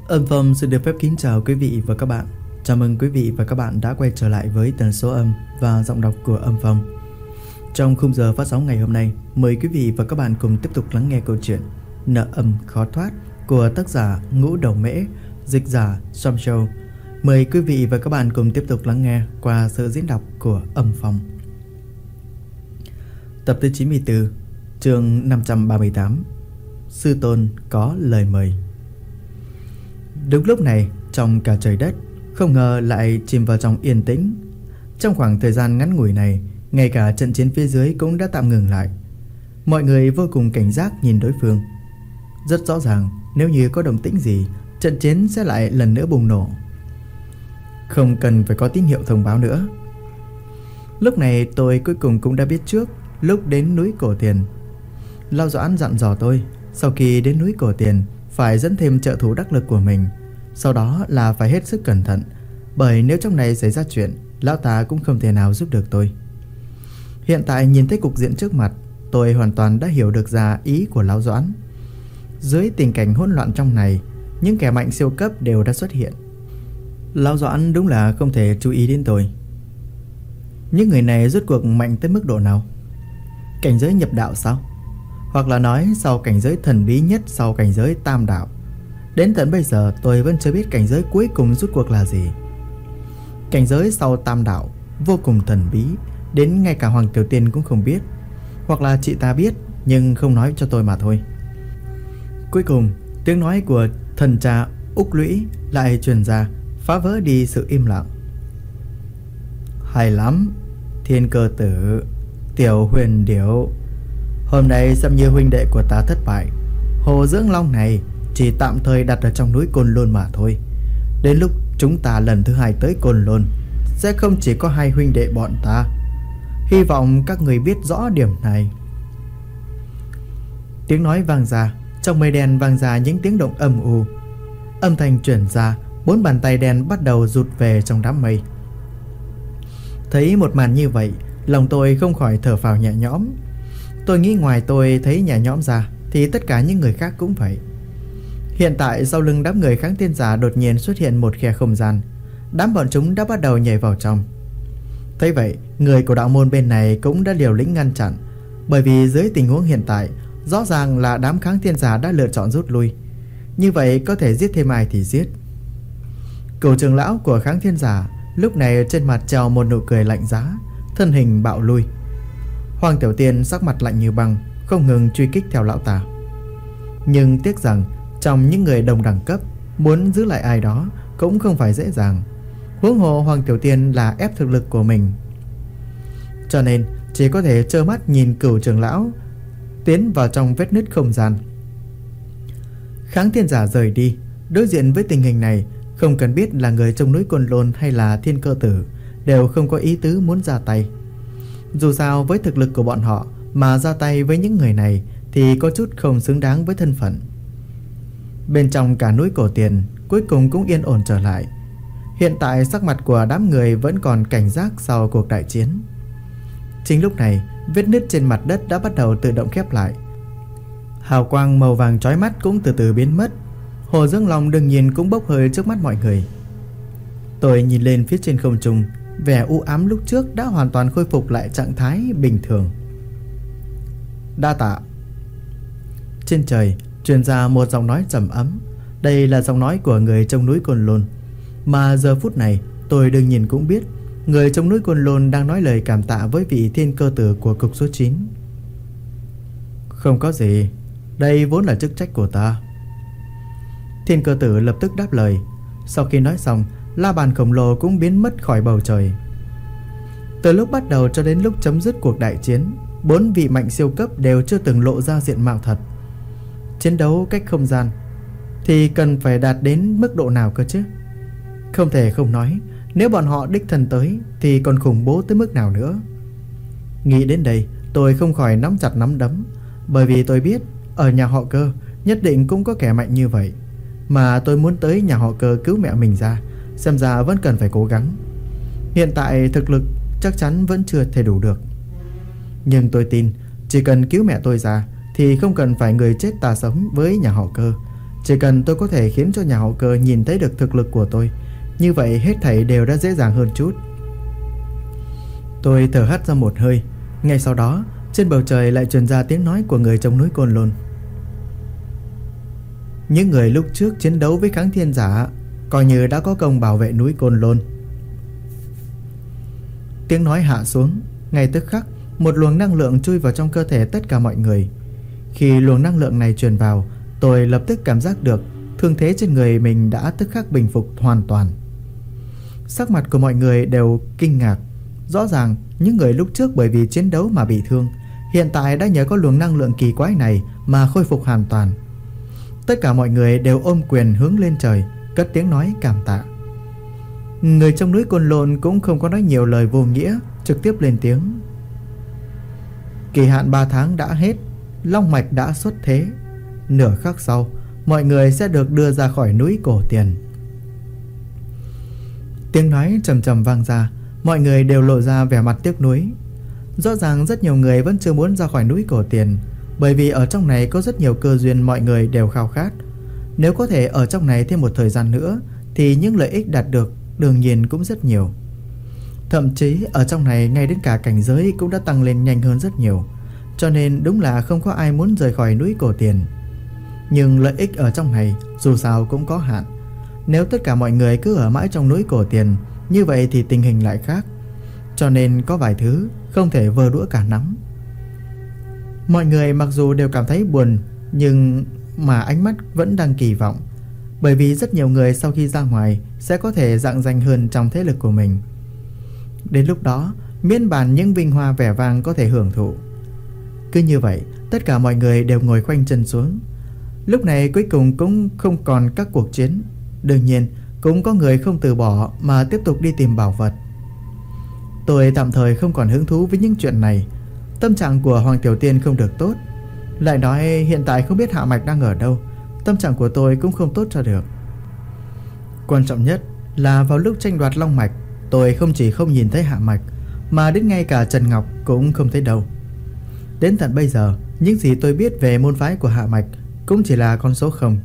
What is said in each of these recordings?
Âm Phong xin được phép kính chào quý vị và các bạn. Chào mừng quý vị và các bạn đã quay trở lại với tần số âm và giọng đọc của Âm Phong. Trong khung giờ phát sóng ngày hôm nay, mời quý vị và các bạn cùng tiếp tục lắng nghe câu chuyện Nợ âm khó thoát của tác giả Ngũ Đầu Mễ, dịch giả Som Show. Mời quý vị và các bạn cùng tiếp tục lắng nghe qua sự diễn đọc của Âm Phong. Tập thứ 94, chương 538. Sư Tôn có lời mời. Đúng lúc này, trong cả trời đất không ngờ lại chìm vào trong yên tĩnh. Trong khoảng thời gian ngắn ngủi này, ngay cả trận chiến phía dưới cũng đã tạm ngừng lại. Mọi người vô cùng cảnh giác nhìn đối phương. Rất rõ ràng, nếu như có động tĩnh gì, trận chiến sẽ lại lần nữa bùng nổ. Không cần phải có tín hiệu thông báo nữa. Lúc này tôi cuối cùng cũng đã biết trước. Lúc đến núi Cổ Tiền, Lão Doãn dặn dò tôi sau khi đến núi Cổ Tiền phải dẫn thêm trợ thủ đắc lực của mình. Sau đó là phải hết sức cẩn thận, bởi nếu trong này xảy ra chuyện, lão ta cũng không thể nào giúp được tôi. Hiện tại nhìn thấy cục diện trước mặt, tôi hoàn toàn đã hiểu được ra ý của Lão Doãn. Dưới tình cảnh hỗn loạn trong này, những kẻ mạnh siêu cấp đều đã xuất hiện. Lão Doãn đúng là không thể chú ý đến tôi. Những người này rốt cuộc mạnh tới mức độ nào? Cảnh giới nhập đạo sao? Hoặc là nói sau cảnh giới thần bí nhất sau cảnh giới tam đạo. Đến tận bây giờ tôi vẫn chưa biết cảnh giới cuối cùng rốt cuộc là gì. Cảnh giới sau tam đạo vô cùng thần bí, đến ngay cả Hoàng Tiểu Tiên cũng không biết. Hoặc là chị ta biết nhưng không nói cho tôi mà thôi. Cuối cùng tiếng nói của thần cha Úc Lũy lại truyền ra, phá vỡ đi sự im lặng. Hay lắm, Thiên Cơ Tử, Tiểu Huyền Điểu, hôm nay xem như huynh đệ của ta thất bại. Hồ Dưỡng Long này chỉ tạm thời đặt ở trong núi Côn Lôn mà thôi. Đến lúc chúng ta lần thứ hai tới Côn Lôn, sẽ không chỉ có hai huynh đệ bọn ta. Hy vọng các người biết rõ điểm này. Tiếng nói vang ra, trong mây đen vang ra những tiếng động âm u. Âm thanh chuyển ra, 4 bàn tay đen bắt đầu rụt về trong đám mây. Thấy một màn như vậy, lòng tôi không khỏi thở phào nhẹ nhõm. Tôi nghĩ ngoài tôi thấy nhẹ nhõm ra thì tất cả những người khác cũng vậy. Hiện tại sau lưng đám người kháng thiên giả đột nhiên xuất hiện một khe không gian. Đám bọn chúng đã bắt đầu nhảy vào trong. Thấy vậy, người của đạo môn bên này cũng đã liều lĩnh ngăn chặn. Bởi vì dưới tình huống hiện tại, rõ ràng là đám kháng thiên giả đã lựa chọn rút lui. Như vậy có thể giết thêm ai thì giết. Cửu trưởng lão của kháng thiên giả lúc này trên mặt treo một nụ cười lạnh giá, thân hình bạo lui. Hoàng Tiểu Tiên sắc mặt lạnh như băng, không ngừng truy kích theo lão ta. Nhưng tiếc rằng trong những người đồng đẳng cấp, muốn giữ lại ai đó cũng không phải dễ dàng. Huống hồ Hoàng Tiểu Tiên là ép thực lực của mình, cho nên chỉ có thể trơ mắt nhìn Cửu trưởng lão tiến vào trong vết nứt không gian. Kháng thiên giả rời đi. Đối diện với tình hình này, không cần biết là người trong núi Côn Lôn hay là Thiên Cơ Tử, đều không có ý tứ muốn ra tay. Dù sao với thực lực của bọn họ mà ra tay với những người này thì có chút không xứng đáng với thân phận. Bên trong cả núi Cổ Tiền cuối cùng cũng yên ổn trở lại. Hiện tại sắc mặt của đám người vẫn còn cảnh giác sau cuộc đại chiến. Chính lúc này, vết nứt trên mặt đất đã bắt đầu tự động khép lại. Hào quang màu vàng chói mắt cũng từ từ biến mất. Hồ Dưỡng Long đương nhiên cũng bốc hơi trước mắt mọi người. Tôi nhìn lên phía trên không trung, vẻ u ám lúc trước đã hoàn toàn khôi phục lại trạng thái bình thường. Đa tạ. Trên trời truyền ra một giọng nói trầm ấm. Đây là giọng nói của người trong núi Côn Lôn. Mà giờ phút này tôi đương nhiên cũng biết người trong núi Côn Lôn đang nói lời cảm tạ với vị Thiên Cơ Tử của cục số 9. Không có gì, đây vốn là chức trách của ta. Thiên Cơ Tử lập tức đáp lời. Sau khi nói xong, la bàn khổng lồ cũng biến mất khỏi bầu trời. Từ lúc bắt đầu cho đến lúc chấm dứt cuộc đại chiến, 4 vị mạnh siêu cấp đều chưa từng lộ ra diện mạo thật. Chiến đấu cách không gian thì cần phải đạt đến mức độ nào cơ chứ? Không thể không nói, nếu bọn họ đích thân tới thì còn khủng bố tới mức nào nữa. Nghĩ đến đây, tôi không khỏi nắm chặt nắm đấm, bởi vì tôi biết ở nhà họ Cơ nhất định cũng có kẻ mạnh như vậy. Mà tôi muốn tới nhà họ Cơ cứu mẹ mình ra, xem ra vẫn cần phải cố gắng. Hiện tại thực lực chắc chắn vẫn chưa thể đủ được. Nhưng tôi tin chỉ cần cứu mẹ tôi ra thì không cần phải người chết ta sống với nhà họ Cơ. Chỉ cần tôi có thể khiến cho nhà họ Cơ nhìn thấy được thực lực của tôi, như vậy hết thảy đều đã dễ dàng hơn chút. Tôi thở hắt ra một hơi. Ngay sau đó, trên bầu trời lại truyền ra tiếng nói của người trong núi Côn Lôn. Những người lúc trước chiến đấu với kháng thiên giả coi như đã có công bảo vệ núi Côn Lôn. Tiếng nói hạ xuống, ngay tức khắc một luồng năng lượng chui vào trong cơ thể tất cả mọi người. Khi luồng năng lượng này truyền vào, tôi lập tức cảm giác được thương thế trên người mình đã tức khắc bình phục hoàn toàn. Sắc mặt của mọi người đều kinh ngạc. Rõ ràng những người lúc trước bởi vì chiến đấu mà bị thương, hiện tại đã nhờ có luồng năng lượng kỳ quái này mà khôi phục hoàn toàn. Tất cả mọi người đều ôm quyền hướng lên trời, cất tiếng nói cảm tạ. Người trong núi Côn Lôn cũng không có nói nhiều lời vô nghĩa, trực tiếp lên tiếng. Kỳ hạn 3 tháng đã hết, Long Mạch đã xuất thế. Nửa khắc sau, mọi người sẽ được đưa ra khỏi núi Cổ Tiền. Tiếng nói trầm trầm vang ra, mọi người đều lộ ra vẻ mặt tiếc nuối. Rõ ràng rất nhiều người vẫn chưa muốn ra khỏi núi Cổ Tiền, bởi vì ở trong này có rất nhiều cơ duyên mọi người đều khao khát. Nếu có thể ở trong này thêm một thời gian nữa thì những lợi ích đạt được đương nhiên cũng rất nhiều. Thậm chí ở trong này ngay đến cả cảnh giới cũng đã tăng lên nhanh hơn rất nhiều. Cho nên đúng là không có ai muốn rời khỏi núi Cổ Tiền. Nhưng lợi ích ở trong này dù sao cũng có hạn. Nếu tất cả mọi người cứ ở mãi trong núi Cổ Tiền, như vậy thì tình hình lại khác. Cho nên có vài thứ không thể vơ đũa cả nắm. Mọi người mặc dù đều cảm thấy buồn, nhưng mà ánh mắt vẫn đang kỳ vọng. Bởi vì rất nhiều người sau khi ra ngoài sẽ có thể rạng danh hơn trong thế lực của mình. Đến lúc đó, miễn bàn những vinh hoa vẻ vang có thể hưởng thụ. Cứ như vậy, tất cả mọi người đều ngồi khoanh chân xuống. Lúc này cuối cùng cũng không còn các cuộc chiến. Đương nhiên, cũng có người không từ bỏ mà tiếp tục đi tìm bảo vật. Tôi tạm thời không còn hứng thú với những chuyện này. Tâm trạng của Hoàng Tiểu Tiên không được tốt. Lại nói hiện tại không biết Hạ Mạch đang ở đâu. Tâm trạng của tôi cũng không tốt cho được. Quan trọng nhất là vào lúc tranh đoạt Long Mạch, tôi không chỉ không nhìn thấy Hạ Mạch, mà đến ngay cả Trần Ngọc cũng không thấy đâu. Đến tận bây giờ, những gì tôi biết về môn phái của Hạ Mạch cũng chỉ là con số 0.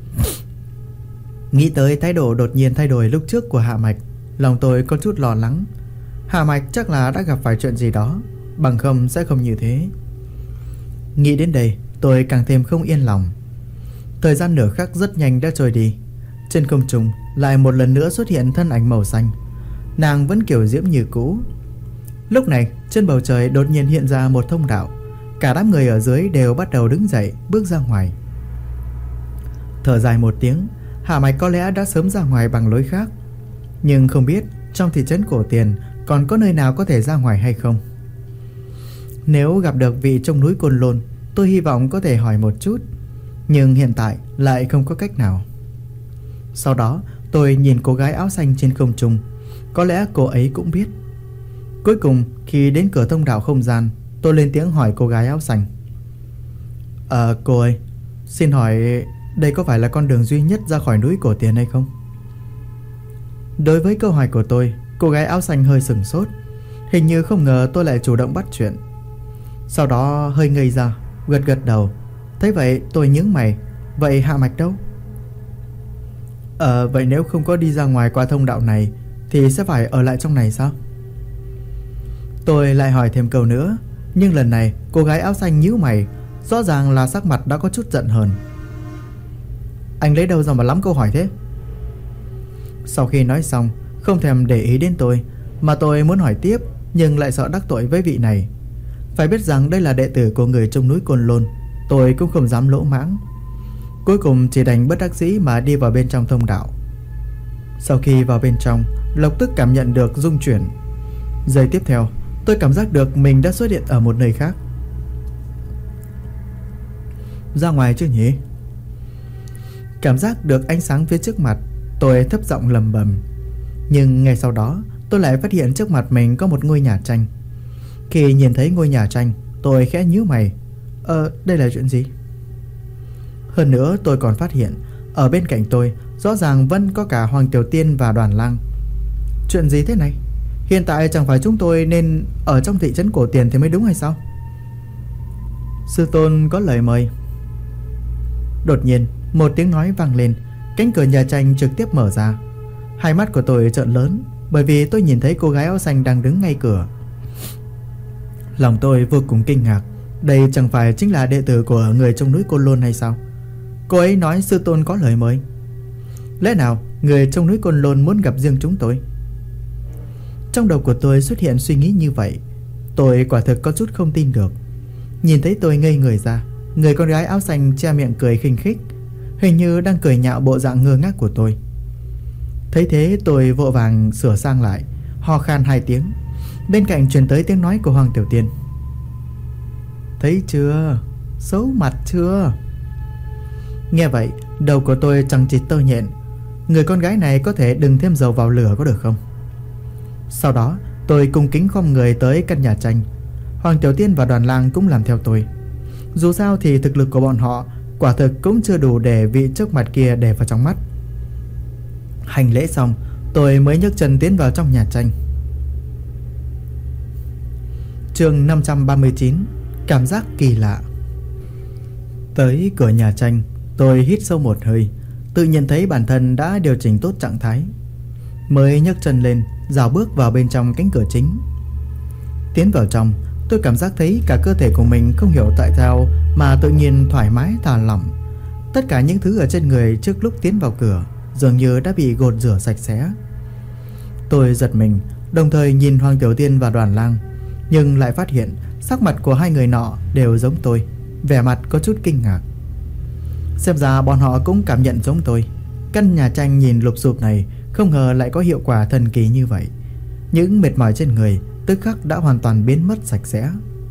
Nghĩ tới thái độ đột nhiên thay đổi lúc trước của Hạ Mạch, lòng tôi có chút lo lắng. Hạ Mạch chắc là đã gặp phải chuyện gì đó, bằng không sẽ không như thế. Nghĩ đến đây, tôi càng thêm không yên lòng. Thời gian nửa khắc rất nhanh đã trôi đi. Trên không trung lại một lần nữa xuất hiện thân ảnh màu xanh. Nàng vẫn kiểu diễm như cũ. Lúc này trên bầu trời đột nhiên hiện ra một thông đạo. Cả đám người ở dưới đều bắt đầu đứng dậy, bước ra ngoài. Thở dài một tiếng, Hạ Mạch có lẽ đã sớm ra ngoài bằng lối khác. Nhưng không biết trong thị trấn Cổ Tiền còn có nơi nào có thể ra ngoài hay không. Nếu gặp được vị trong núi Côn Lôn, tôi hy vọng có thể hỏi một chút. Nhưng hiện tại lại không có cách nào. Sau đó tôi nhìn cô gái áo xanh trên không trung. Có lẽ cô ấy cũng biết. Cuối cùng khi đến cửa thông đạo không gian, tôi lên tiếng hỏi cô gái áo xanh. Cô ơi, xin hỏi đây có phải là con đường duy nhất ra khỏi núi Cổ Tiền hay không? Đối với câu hỏi của tôi, cô gái áo xanh hơi sửng sốt. Hình như không ngờ tôi lại chủ động bắt chuyện. Sau đó hơi ngây ra, gật gật đầu. Thấy vậy tôi nhướng mày. Vậy Hạ Mạch đâu? Vậy nếu không có đi ra ngoài qua thông đạo này thì sẽ phải ở lại trong này sao? Tôi lại hỏi thêm câu nữa. Nhưng lần này cô gái áo xanh nhíu mày. Rõ ràng là sắc mặt đã có chút giận hờn. Anh lấy đâu ra mà lắm câu hỏi thế? Sau khi nói xong, không thèm để ý đến tôi, mà tôi muốn hỏi tiếp, nhưng lại sợ đắc tội với vị này. Phải biết rằng đây là đệ tử của người trong núi Côn Lôn. Tôi cũng không dám lỗ mãng. Cuối cùng chỉ đành bất đắc dĩ mà đi vào bên trong thông đạo. Sau khi vào bên trong, lập tức cảm nhận được rung chuyển. Giây tiếp theo, tôi cảm giác được mình đã xuất hiện ở một nơi khác. Ra ngoài chứ nhỉ? Cảm giác được ánh sáng phía trước mặt, tôi thấp giọng lầm bầm. Nhưng ngay sau đó, tôi lại phát hiện trước mặt mình có một ngôi nhà tranh. Khi nhìn thấy ngôi nhà tranh, tôi khẽ nhíu mày. Đây là chuyện gì? Hơn nữa tôi còn phát hiện ở bên cạnh tôi rõ ràng vẫn có cả Hoàng Tiểu Tiên và Đoàn Lang. Chuyện gì thế này? Hiện tại chẳng phải chúng tôi nên ở trong thị trấn Cổ Tiền thì mới đúng hay sao? Sư tôn có lời mời. Đột nhiên Một tiếng nói vang lên, cánh cửa nhà tranh trực tiếp mở ra. Hai mắt của tôi trợn lớn, bởi vì tôi nhìn thấy cô gái áo xanh đang đứng ngay cửa. Lòng tôi vô cùng kinh ngạc. Đây chẳng phải chính là đệ tử của người trong núi Côn Lôn hay sao? Cô ấy nói sư tôn có lời mời. Lẽ nào người trong núi Côn Lôn muốn gặp riêng chúng tôi? Trong đầu của tôi xuất hiện suy nghĩ như vậy. Tôi quả thực có chút không tin được. Nhìn thấy tôi ngây người ra, người con gái áo xanh che miệng cười khinh khích, hình như đang cười nhạo bộ dạng ngơ ngác của tôi. Thấy thế tôi vội vàng sửa sang lại, ho khan 2 tiếng. Bên cạnh truyền tới tiếng nói của Hoàng Tiểu Tiên. Thấy chưa? Xấu mặt chưa? Nghe vậy, đầu của tôi chẳng chịt tơ nhện. Người con gái này có thể đừng thêm dầu vào lửa có được không? Sau đó tôi cung kính khom người tới căn nhà tranh. Hoàng Tiểu Tiên và Đoàn Lang cũng làm theo tôi. Dù sao thì thực lực của bọn họ quả thực cũng chưa đủ để vị trước mặt kia để vào trong mắt. Hành lễ xong, tôi mới nhấc chân tiến vào trong nhà tranh. Chương 539. Cảm giác kỳ lạ. Tới cửa nhà tranh, tôi hít sâu một hơi, tự nhận thấy bản thân đã điều chỉnh tốt trạng thái, mới nhấc chân lên, rảo bước vào bên trong cánh cửa chính. Tiến vào trong, tôi cảm giác thấy cả cơ thể của mình không hiểu tại sao mà tự nhiên thoải mái thả lỏng. Tất cả những thứ ở trên người trước lúc tiến vào cửa dường như đã bị gột rửa sạch sẽ. Tôi giật mình, đồng thời nhìn Hoàng Tiểu Tiên và Đoàn Lang, nhưng lại phát hiện sắc mặt của hai người nọ đều giống tôi, vẻ mặt có chút kinh ngạc. Xem ra bọn họ cũng cảm nhận giống tôi. Căn nhà tranh nhìn lụp xụp này không ngờ lại có hiệu quả thần kỳ như vậy. Những mệt mỏi trên người tức khắc đã hoàn toàn biến mất sạch sẽ.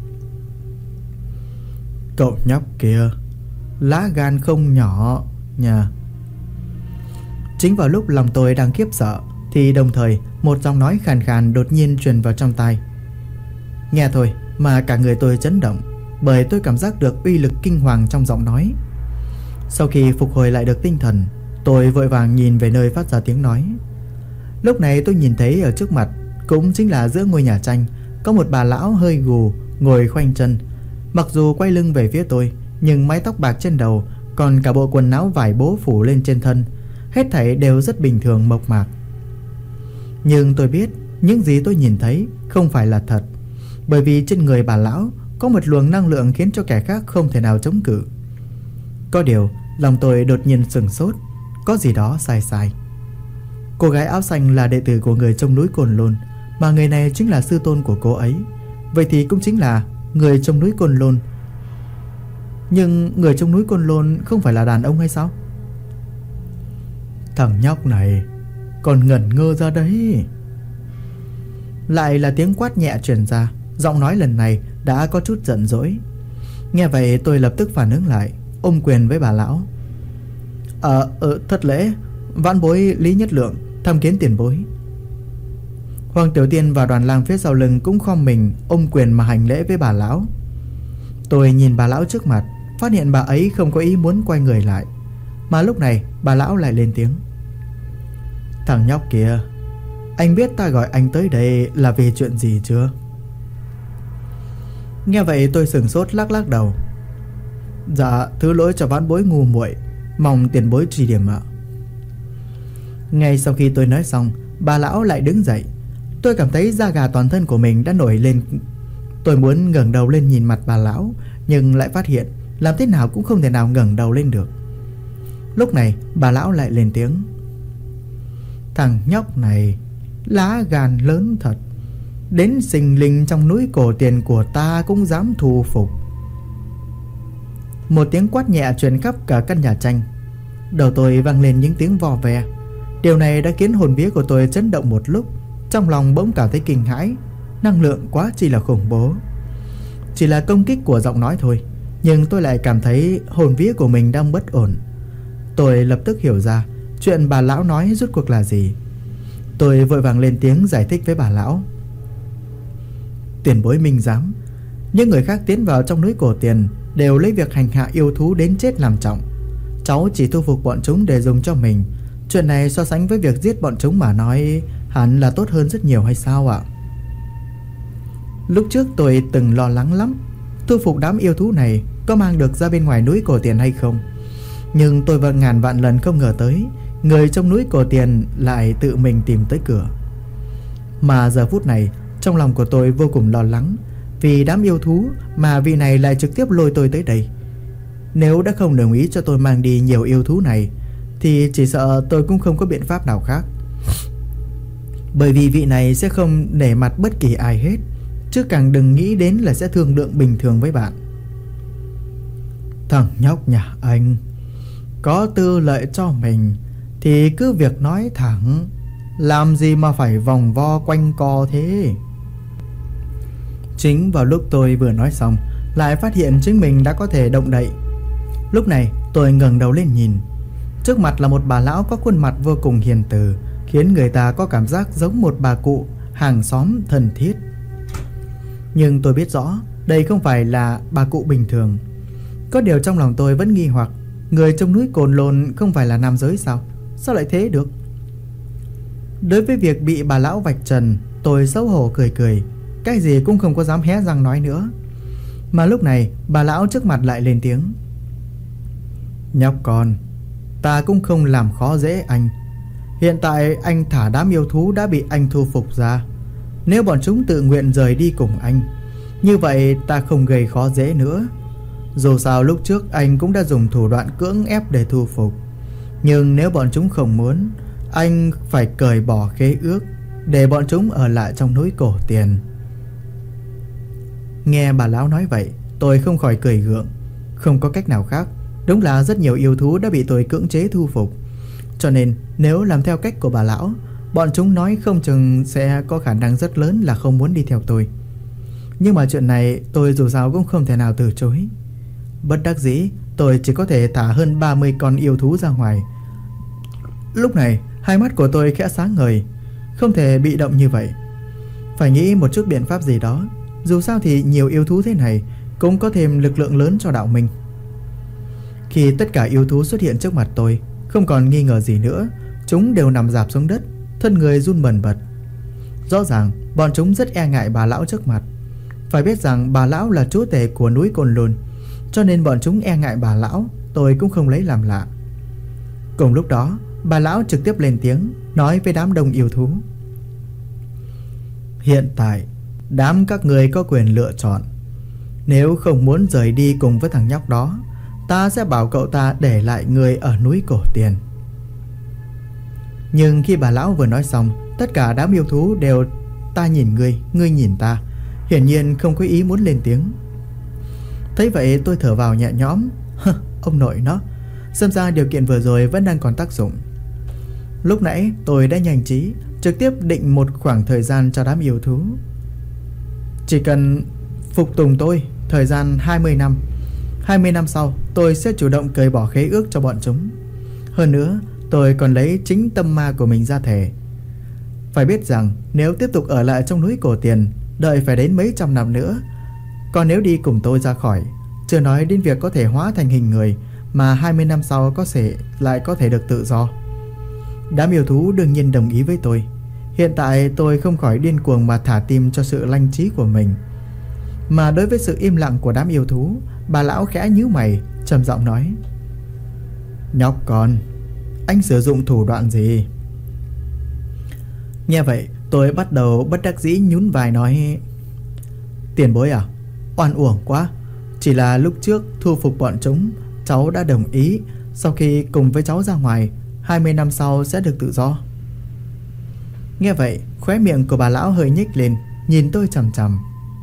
Cậu nhóc kia, lá gan không nhỏ nha. Chính vào lúc lòng tôi đang khiếp sợ thì đồng thời một giọng nói khàn khàn đột nhiên truyền vào trong tai. Nghe thôi mà cả người tôi chấn động, bởi tôi cảm giác được uy lực kinh hoàng trong giọng nói. Sau khi phục hồi lại được tinh thần, tôi vội vàng nhìn về nơi phát ra tiếng nói. Lúc này tôi nhìn thấy ở trước mặt, cũng chính là giữa ngôi nhà tranh, có một bà lão hơi gù ngồi khoanh chân. Mặc dù quay lưng về phía tôi, nhưng mái tóc bạc trên đầu, còn cả bộ quần áo vải bố phủ lên trên thân, hết thảy đều rất bình thường mộc mạc. Nhưng tôi biết những gì tôi nhìn thấy không phải là thật, bởi vì trên người bà lão có một luồng năng lượng khiến cho kẻ khác không thể nào chống cự. Có điều lòng tôi đột nhiên sửng sốt, có gì đó sai sai. Cô gái áo xanh là đệ tử của người trong núi Côn Lôn, mà người này chính là sư tôn của cô ấy. Vậy thì cũng chính là người trong núi Côn Lôn. Nhưng người trong núi Côn Lôn không phải là đàn ông hay sao? Thằng nhóc này còn ngẩn ngơ ra đấy. Lại là tiếng quát nhẹ truyền ra. Giọng nói lần này đã có chút giận dỗi. Nghe vậy tôi lập tức phản ứng lại, ôm quyền với bà lão. Thất lễ, vãn bối Lý Nhất Lượng tham kiến tiền bối. Hoàng Tiểu Tiên và Đoàn Lang phía sau lưng cũng khom mình ôm quyền mà hành lễ với bà lão. Tôi nhìn bà lão trước mặt, phát hiện bà ấy không có ý muốn quay người lại. Mà lúc này bà lão lại lên tiếng. Thằng nhóc kia, anh biết ta gọi anh tới đây là vì chuyện gì chưa? Nghe vậy tôi sửng sốt lắc lắc đầu. Dạ, thứ lỗi cho vãn bối ngu muội, mong tiền bối chỉ điểm ạ. Ngay sau khi tôi nói xong, bà lão lại đứng dậy. Tôi cảm thấy da gà toàn thân của mình đã nổi lên. Tôi muốn ngẩng đầu lên nhìn mặt bà lão, nhưng lại phát hiện làm thế nào cũng không thể nào ngẩng đầu lên được. Lúc này bà lão lại lên tiếng. Thằng nhóc này lá gan lớn thật, đến sinh linh trong núi cổ tiền của ta cũng dám thu phục. Một tiếng quát nhẹ truyền khắp cả căn nhà tranh. Đầu tôi vang lên những tiếng vò vè. Điều này đã khiến hồn vía của tôi chấn động một lúc. Trong lòng bỗng cảm thấy kinh hãi. Năng lượng quá chi là khủng bố. Chỉ là công kích của giọng nói thôi, nhưng tôi lại cảm thấy hồn vía của mình đang bất ổn. Tôi lập tức hiểu ra chuyện bà lão nói rốt cuộc là gì. Tôi vội vàng lên tiếng giải thích với bà lão. Tiền bối minh giám, những người khác tiến vào trong núi cổ tiền đều lấy việc hành hạ yêu thú đến chết làm trọng. Cháu chỉ thu phục bọn chúng để dùng cho mình. Chuyện này so sánh với việc giết bọn chúng mà nói hẳn là tốt hơn rất nhiều hay sao ạ? Lúc trước tôi từng lo lắng lắm, thu phục đám yêu thú này có mang được ra bên ngoài núi cổ tiền hay không. Nhưng tôi vẫn ngàn vạn lần không ngờ tới người trong núi cổ tiền lại tự mình tìm tới cửa. Mà giờ phút này trong lòng của tôi vô cùng lo lắng vì đám yêu thú mà vị này lại trực tiếp lôi tôi tới đây. Nếu đã không đồng ý cho tôi mang đi nhiều yêu thú này thì chỉ sợ tôi cũng không có biện pháp nào khác. Bởi vì vị này sẽ không nể mặt bất kỳ ai hết, chứ càng đừng nghĩ đến là sẽ thương lượng bình thường với bạn. Thằng nhóc nhà anh có tư lợi cho mình thì cứ việc nói thẳng, làm gì mà phải vòng vo quanh co thế. Chính vào lúc tôi vừa nói xong, lại phát hiện chính mình đã có thể động đậy. Lúc này tôi ngẩng đầu lên nhìn. Trước mặt là một bà lão có khuôn mặt vô cùng hiền từ, khiến người ta có cảm giác giống một bà cụ hàng xóm thân thiết. Nhưng tôi biết rõ đây không phải là bà cụ bình thường. Có điều trong lòng tôi vẫn nghi hoặc, người trong núi Cồn Lôn không phải là nam giới sao? Sao lại thế được? Đối với việc bị bà lão vạch trần, tôi xấu hổ cười cười, cái gì cũng không có dám hé răng nói nữa. Mà lúc này bà lão trước mặt lại lên tiếng. Nhóc con, ta cũng không làm khó dễ anh. Hiện tại anh thả đám yêu thú đã bị anh thu phục ra. Nếu bọn chúng tự nguyện rời đi cùng anh, như vậy ta không gây khó dễ nữa. Dù sao lúc trước anh cũng đã dùng thủ đoạn cưỡng ép để thu phục. Nhưng nếu bọn chúng không muốn, anh phải cởi bỏ khế ước, để bọn chúng ở lại trong núi cổ tiền. Nghe bà lão nói vậy, tôi không khỏi cười gượng. Không có cách nào khác, đúng là rất nhiều yêu thú đã bị tôi cưỡng chế thu phục. Cho nên nếu làm theo cách của bà lão, bọn chúng nói không chừng sẽ có khả năng rất lớn là không muốn đi theo tôi. Nhưng mà chuyện này tôi dù sao cũng không thể nào từ chối. Bất đắc dĩ, tôi chỉ có thể thả hơn 30 con yêu thú ra ngoài. Lúc này hai mắt của tôi khẽ sáng ngời. Không thể bị động như vậy, phải nghĩ một chút biện pháp gì đó. Dù sao thì nhiều yêu thú thế này cũng có thêm lực lượng lớn cho đạo minh. Khi tất cả yêu thú xuất hiện trước mặt tôi, không còn nghi ngờ gì nữa, chúng đều nằm rạp xuống đất, thân người run bần bật. Rõ ràng bọn chúng rất e ngại bà lão trước mặt. Phải biết rằng bà lão là chúa tể của núi Cồn Lôn, cho nên bọn chúng e ngại bà lão, tôi cũng không lấy làm lạ. Cùng lúc đó, bà lão trực tiếp lên tiếng, nói với đám đông yêu thú. Hiện tại, đám các người có quyền lựa chọn. Nếu không muốn rời đi cùng với thằng nhóc đó, ta sẽ bảo cậu ta để lại người ở núi cổ tiền. Nhưng khi bà lão vừa nói xong, tất cả đám yêu thú đều ta nhìn ngươi, ngươi nhìn ta, hiển nhiên không có ý muốn lên tiếng. Thấy vậy tôi thở vào nhẹ nhõm. Ông nội nó, xem ra điều kiện vừa rồi vẫn đang còn tác dụng. Lúc nãy tôi đã nhanh trí trực tiếp định một khoảng thời gian cho đám yêu thú. Chỉ cần phục tùng tôi thời gian 20 năm. 20 năm sau tôi sẽ chủ động cởi bỏ khế ước cho bọn chúng. Hơn nữa tôi còn lấy chính tâm ma của mình ra thề. Phải biết rằng nếu tiếp tục ở lại trong núi cổ tiền, đợi phải đến mấy trăm năm nữa. Còn nếu đi cùng tôi ra khỏi, chưa nói đến việc có thể hóa thành hình người, mà 20 năm sau lại có thể được tự do. Đám yêu thú đương nhiên đồng ý với tôi. Hiện tại tôi không khỏi điên cuồng mà thả tim cho sự lanh trí của mình. Mà đối với sự im lặng của đám yêu thú, bà lão khẽ nhíu mày, trầm giọng nói. Nhóc con, anh sử dụng thủ đoạn gì? Nghe vậy tôi bắt đầu bất đắc dĩ nhún vai nói. Tiền bối à, oan uổng quá. Chỉ là lúc trước thu phục bọn chúng, cháu đã đồng ý. Sau khi cùng với cháu ra ngoài, 20 năm sau sẽ được tự do. Nghe vậy khóe miệng của bà lão hơi nhếch lên, nhìn tôi chằm chằm.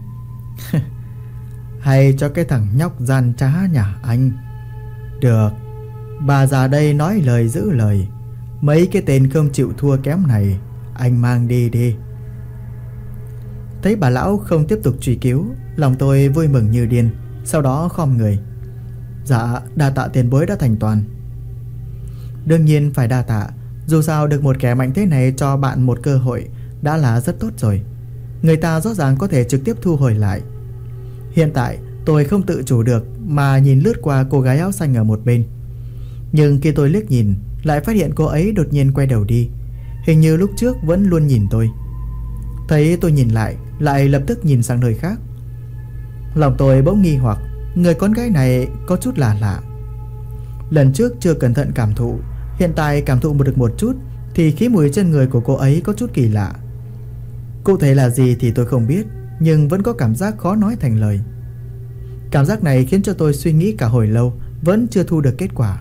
Hay cho cái thằng nhóc gian trá nhà anh. Được, bà già đây nói lời giữ lời. Mấy cái tên không chịu thua kém này anh mang đi đi. Thấy bà lão không tiếp tục truy cứu, lòng tôi vui mừng như điên. Sau đó khom người. Dạ, đa tạ tiền bối đã thành toàn. Đương nhiên phải đa tạ. Dù sao được một kẻ mạnh thế này cho bạn một cơ hội đã là rất tốt rồi. Người ta rõ ràng có thể trực tiếp thu hồi lại. Hiện tại tôi không tự chủ được mà nhìn lướt qua cô gái áo xanh ở một bên. Nhưng khi tôi liếc nhìn, lại phát hiện cô ấy đột nhiên quay đầu đi. Hình như lúc trước vẫn luôn nhìn tôi. Thấy tôi nhìn lại lập tức nhìn sang nơi khác. Lòng tôi bỗng nghi hoặc, người con gái này có chút lạ lạ. Lần trước chưa cẩn thận cảm thụ, hiện tại cảm thụ được một chút thì khí mùi trên người của cô ấy có chút kỳ lạ. Cụ thể là gì thì tôi không biết, nhưng vẫn có cảm giác khó nói thành lời. Cảm giác này khiến cho tôi suy nghĩ cả hồi lâu, vẫn chưa thu được kết quả.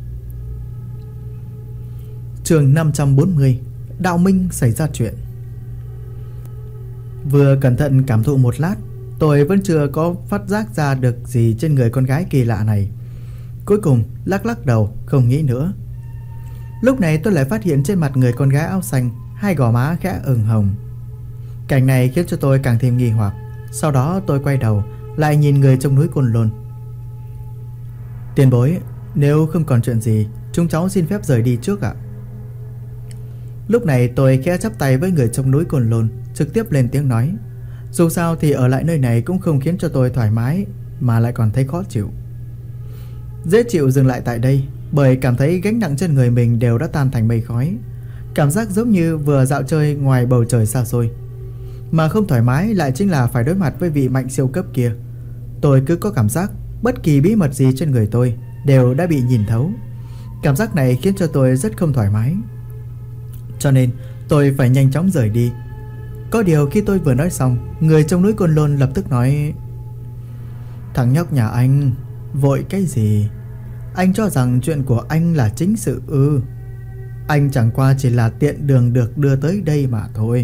Chương 540. Đạo Minh xảy ra chuyện. Vừa cẩn thận cảm thụ một lát, tôi vẫn chưa có phát giác ra được gì trên người con gái kỳ lạ này. Cuối cùng lắc lắc đầu, không nghĩ nữa. Lúc này tôi lại phát hiện trên mặt người con gái áo xanh hai gò má khẽ ửng hồng. Cảnh này khiến cho tôi càng thêm nghi hoặc. Sau đó tôi quay đầu lại nhìn người trong núi Côn Lôn. Tiền bối, nếu không còn chuyện gì, chúng cháu xin phép rời đi trước ạ. Lúc này tôi khẽ chắp tay với người trong núi Côn Lôn, trực tiếp lên tiếng nói. Dù sao thì ở lại nơi này cũng không khiến cho tôi thoải mái, mà lại còn thấy khó chịu. Dễ chịu dừng lại tại đây, bởi cảm thấy gánh nặng trên người mình đều đã tan thành mây khói. Cảm giác giống như vừa dạo chơi ngoài bầu trời xa xôi. Mà không thoải mái lại chính là phải đối mặt với vị mạnh siêu cấp kia. Tôi cứ có cảm giác bất kỳ bí mật gì trên người tôi đều đã bị nhìn thấu. Cảm giác này khiến cho tôi rất không thoải mái. Cho nên tôi phải nhanh chóng rời đi. Có điều khi tôi vừa nói xong, người trong núi Côn Lôn lập tức nói: Thằng nhóc nhà anh, vội cái gì? Anh cho rằng chuyện của anh là chính sự ư? Anh chẳng qua chỉ là tiện đường được đưa tới đây mà thôi.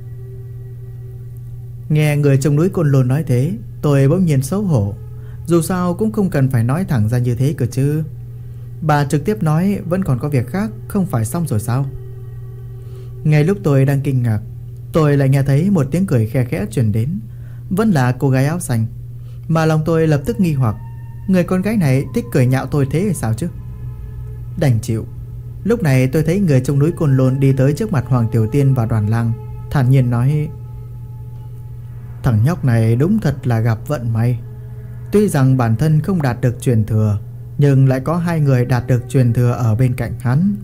Nghe người trong núi Côn Lôn nói thế, tôi bỗng nhiên xấu hổ. Dù sao cũng không cần phải nói thẳng ra như thế cơ chứ. Bà trực tiếp nói vẫn còn có việc khác, không phải xong rồi sao? Ngay lúc tôi đang kinh ngạc, tôi lại nghe thấy một tiếng cười khe khẽ truyền đến. Vẫn là cô gái áo xanh. Mà lòng tôi lập tức nghi hoặc, người con gái này thích cười nhạo tôi thế hay sao chứ? Đành chịu. Lúc này tôi thấy người trong núi Côn Lôn đi tới trước mặt Hoàng Tiểu Tiên và Đoàn Lang, thản nhiên nói: Thằng nhóc này đúng thật là gặp vận may. Tuy rằng bản thân không đạt được truyền thừa, nhưng lại có hai người đạt được truyền thừa ở bên cạnh hắn.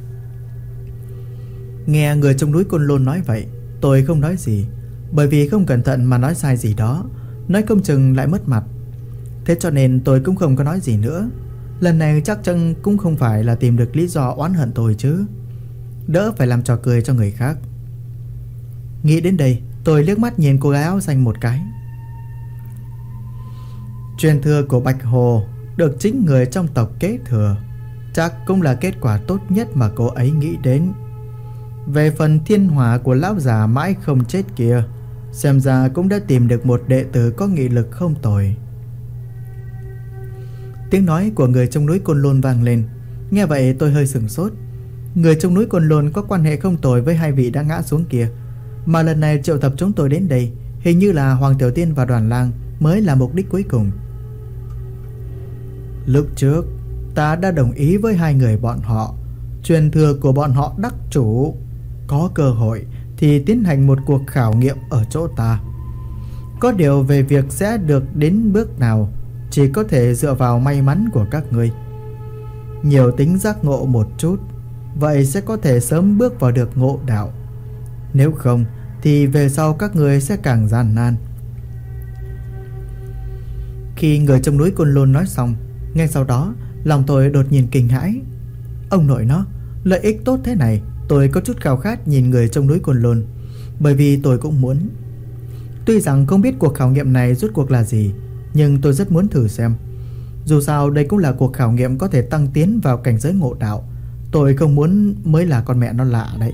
Nghe người trong núi Côn Lôn nói vậy, tôi không nói gì, bởi vì không cẩn thận mà nói sai gì đó, nói không chừng lại mất mặt. Thế cho nên tôi cũng không có nói gì nữa. Lần này chắc chắn cũng không phải là tìm được lý do oán hận tôi chứ, đỡ phải làm trò cười cho người khác. Nghĩ đến đây, tôi liếc mắt nhìn cô gái áo xanh một cái. Truyền thừa của Bạch Hồ được chính người trong tộc kế thừa, chắc cũng là kết quả tốt nhất mà cô ấy nghĩ đến. Về phần thiên hỏa của lão già mãi không chết kia, xem ra cũng đã tìm được một đệ tử có nghị lực không tồi. Tiếng nói của người trong núi Côn Lôn vang lên. Nghe vậy tôi hơi sửng sốt. Người trong núi Côn Lôn có quan hệ không tồi với hai vị đã ngã xuống kia, mà lần này triệu tập chúng tôi đến đây, hình như là Hoàng Tiểu Tiên và Đoàn Lang mới là mục đích cuối cùng. Lúc trước ta đã đồng ý với hai người bọn họ, truyền thừa của bọn họ đắc chủ, có cơ hội thì tiến hành một cuộc khảo nghiệm ở chỗ ta. Có điều về việc sẽ được đến bước nào, chỉ có thể dựa vào may mắn của các ngươi. Nhiều tính giác ngộ một chút, vậy sẽ có thể sớm bước vào được ngộ đạo. Nếu không thì về sau các ngươi sẽ càng gian nan. Khi người trong núi Côn Lôn nói xong, ngay sau đó lòng tôi đột nhiên kinh hãi. Ông nội nó, lợi ích tốt thế này, tôi có chút khao khát nhìn người trong núi Côn Lôn, bởi vì tôi cũng muốn. Tuy rằng không biết cuộc khảo nghiệm này rốt cuộc là gì, nhưng tôi rất muốn thử xem. Dù sao đây cũng là cuộc khảo nghiệm có thể tăng tiến vào cảnh giới ngộ đạo. Tôi không muốn mới là con mẹ nó lạ đấy.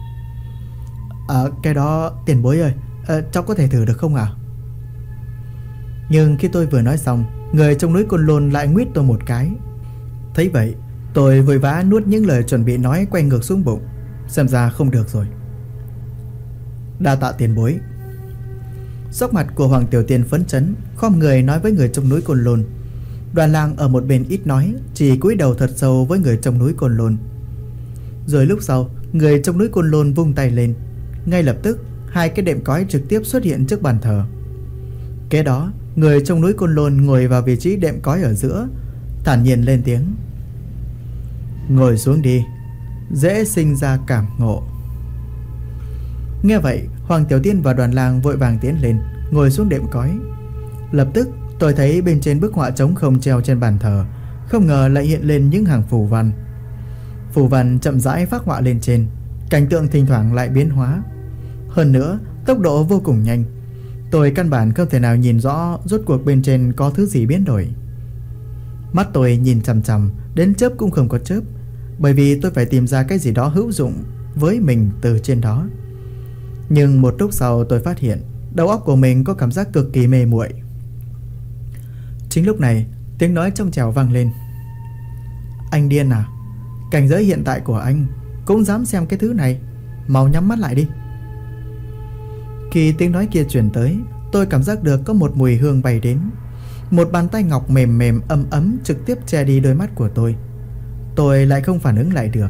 Cái đó tiền bối ơi, cháu có thể thử được không ạ? Nhưng khi tôi vừa nói xong, người trong núi Côn Lôn lại nguyết tôi một cái. Thấy vậy, tôi vội vã nuốt những lời chuẩn bị nói quay ngược xuống bụng. Xem ra không được rồi. Đa tạ tiền bối. Sắc mặt của Hoàng Tiểu Tiên phấn chấn, khom người nói với người trong núi Côn Lôn. Đoàn Lang ở một bên ít nói, chỉ cúi đầu thật sâu với người trong núi Côn Lôn. Rồi lúc sau, người trong núi Côn Lôn vung tay lên. Ngay lập tức, hai cái đệm cói trực tiếp xuất hiện trước bàn thờ. Kế đó, người trong núi Côn Lôn ngồi vào vị trí đệm cói ở giữa, thản nhiên lên tiếng: Ngồi xuống đi, dễ sinh ra cảm ngộ. Nghe vậy, Hoàng Tiểu Tiên và Đoàn Lang vội vàng tiến lên, ngồi xuống đệm cói. Lập tức tôi thấy bên trên bức họa trống không treo trên bàn thờ không ngờ lại hiện lên những hàng phù văn. Phù văn chậm rãi phác họa lên trên, cảnh tượng thỉnh thoảng lại biến hóa. Hơn nữa, tốc độ vô cùng nhanh. Tôi căn bản không thể nào nhìn rõ rốt cuộc bên trên có thứ gì biến đổi. Mắt tôi nhìn chằm chằm, đến chớp cũng không có chớp, bởi vì tôi phải tìm ra cái gì đó hữu dụng với mình từ trên đó. Nhưng một lúc sau tôi phát hiện đầu óc của mình có cảm giác cực kỳ mê muội. Chính lúc này, tiếng nói trong trẻo vang lên. Anh điên à? Cảnh giới hiện tại của anh cũng dám xem cái thứ này? Mau nhắm mắt lại đi. Khi tiếng nói kia truyền tới, tôi cảm giác được có một mùi hương bay đến. Một bàn tay ngọc mềm mềm ấm ấm trực tiếp che đi đôi mắt của tôi. Tôi lại không phản ứng lại được.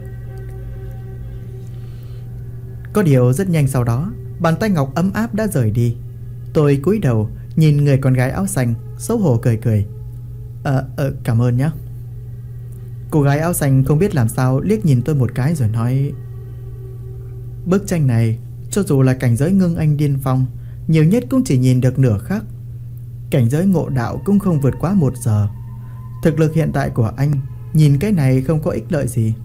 Có điều rất nhanh sau đó, bàn tay ngọc ấm áp đã rời đi. Tôi cúi đầu nhìn người con gái áo xanh, xấu hổ cười cười. Cảm ơn nhé. Cô gái áo xanh không biết làm sao liếc nhìn tôi một cái rồi nói: Bức tranh này, cho dù là cảnh giới ngưng anh điên phong, nhiều nhất cũng chỉ nhìn được nửa khắc. Cảnh giới ngộ đạo cũng không vượt quá 1 giờ. Thực lực hiện tại của anh, nhìn cái này không có ích lợi gì.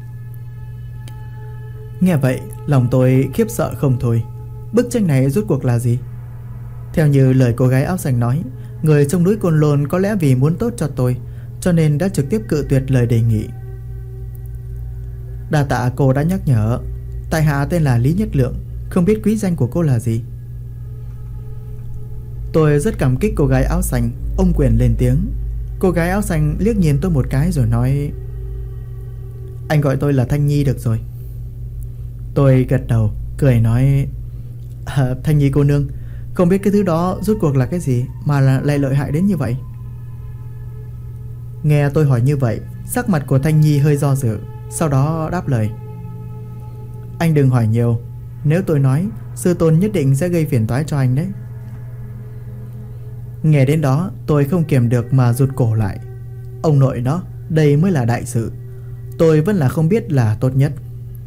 Nghe vậy, lòng tôi khiếp sợ không thôi. Bức tranh này rốt cuộc là gì? Theo như lời cô gái áo xanh nói, người trong núi Côn Lôn có lẽ vì muốn tốt cho tôi, cho nên đã trực tiếp cự tuyệt lời đề nghị. Đa tạ cô đã nhắc nhở. Tại hạ tên là Lý Nhất Lượng, không biết quý danh của cô là gì? Tôi rất cảm kích cô gái áo xanh, ôm quyền lên tiếng. Cô gái áo xanh liếc nhìn tôi một cái rồi nói: Anh gọi tôi là Thanh Nhi được rồi. Tôi gật đầu, cười nói: Thanh Nhi cô nương, không biết cái thứ đó rốt cuộc là cái gì mà lại lợi hại đến như vậy? Nghe tôi hỏi như vậy, sắc mặt của Thanh Nhi hơi do dự, sau đó đáp lời: Anh đừng hỏi nhiều, nếu tôi nói, sư tôn nhất định sẽ gây phiền toái cho anh đấy. Nghe đến đó, tôi không kiềm được mà rụt cổ lại. Ông nội nó, đây mới là đại sự. Tôi vẫn là không biết là tốt nhất.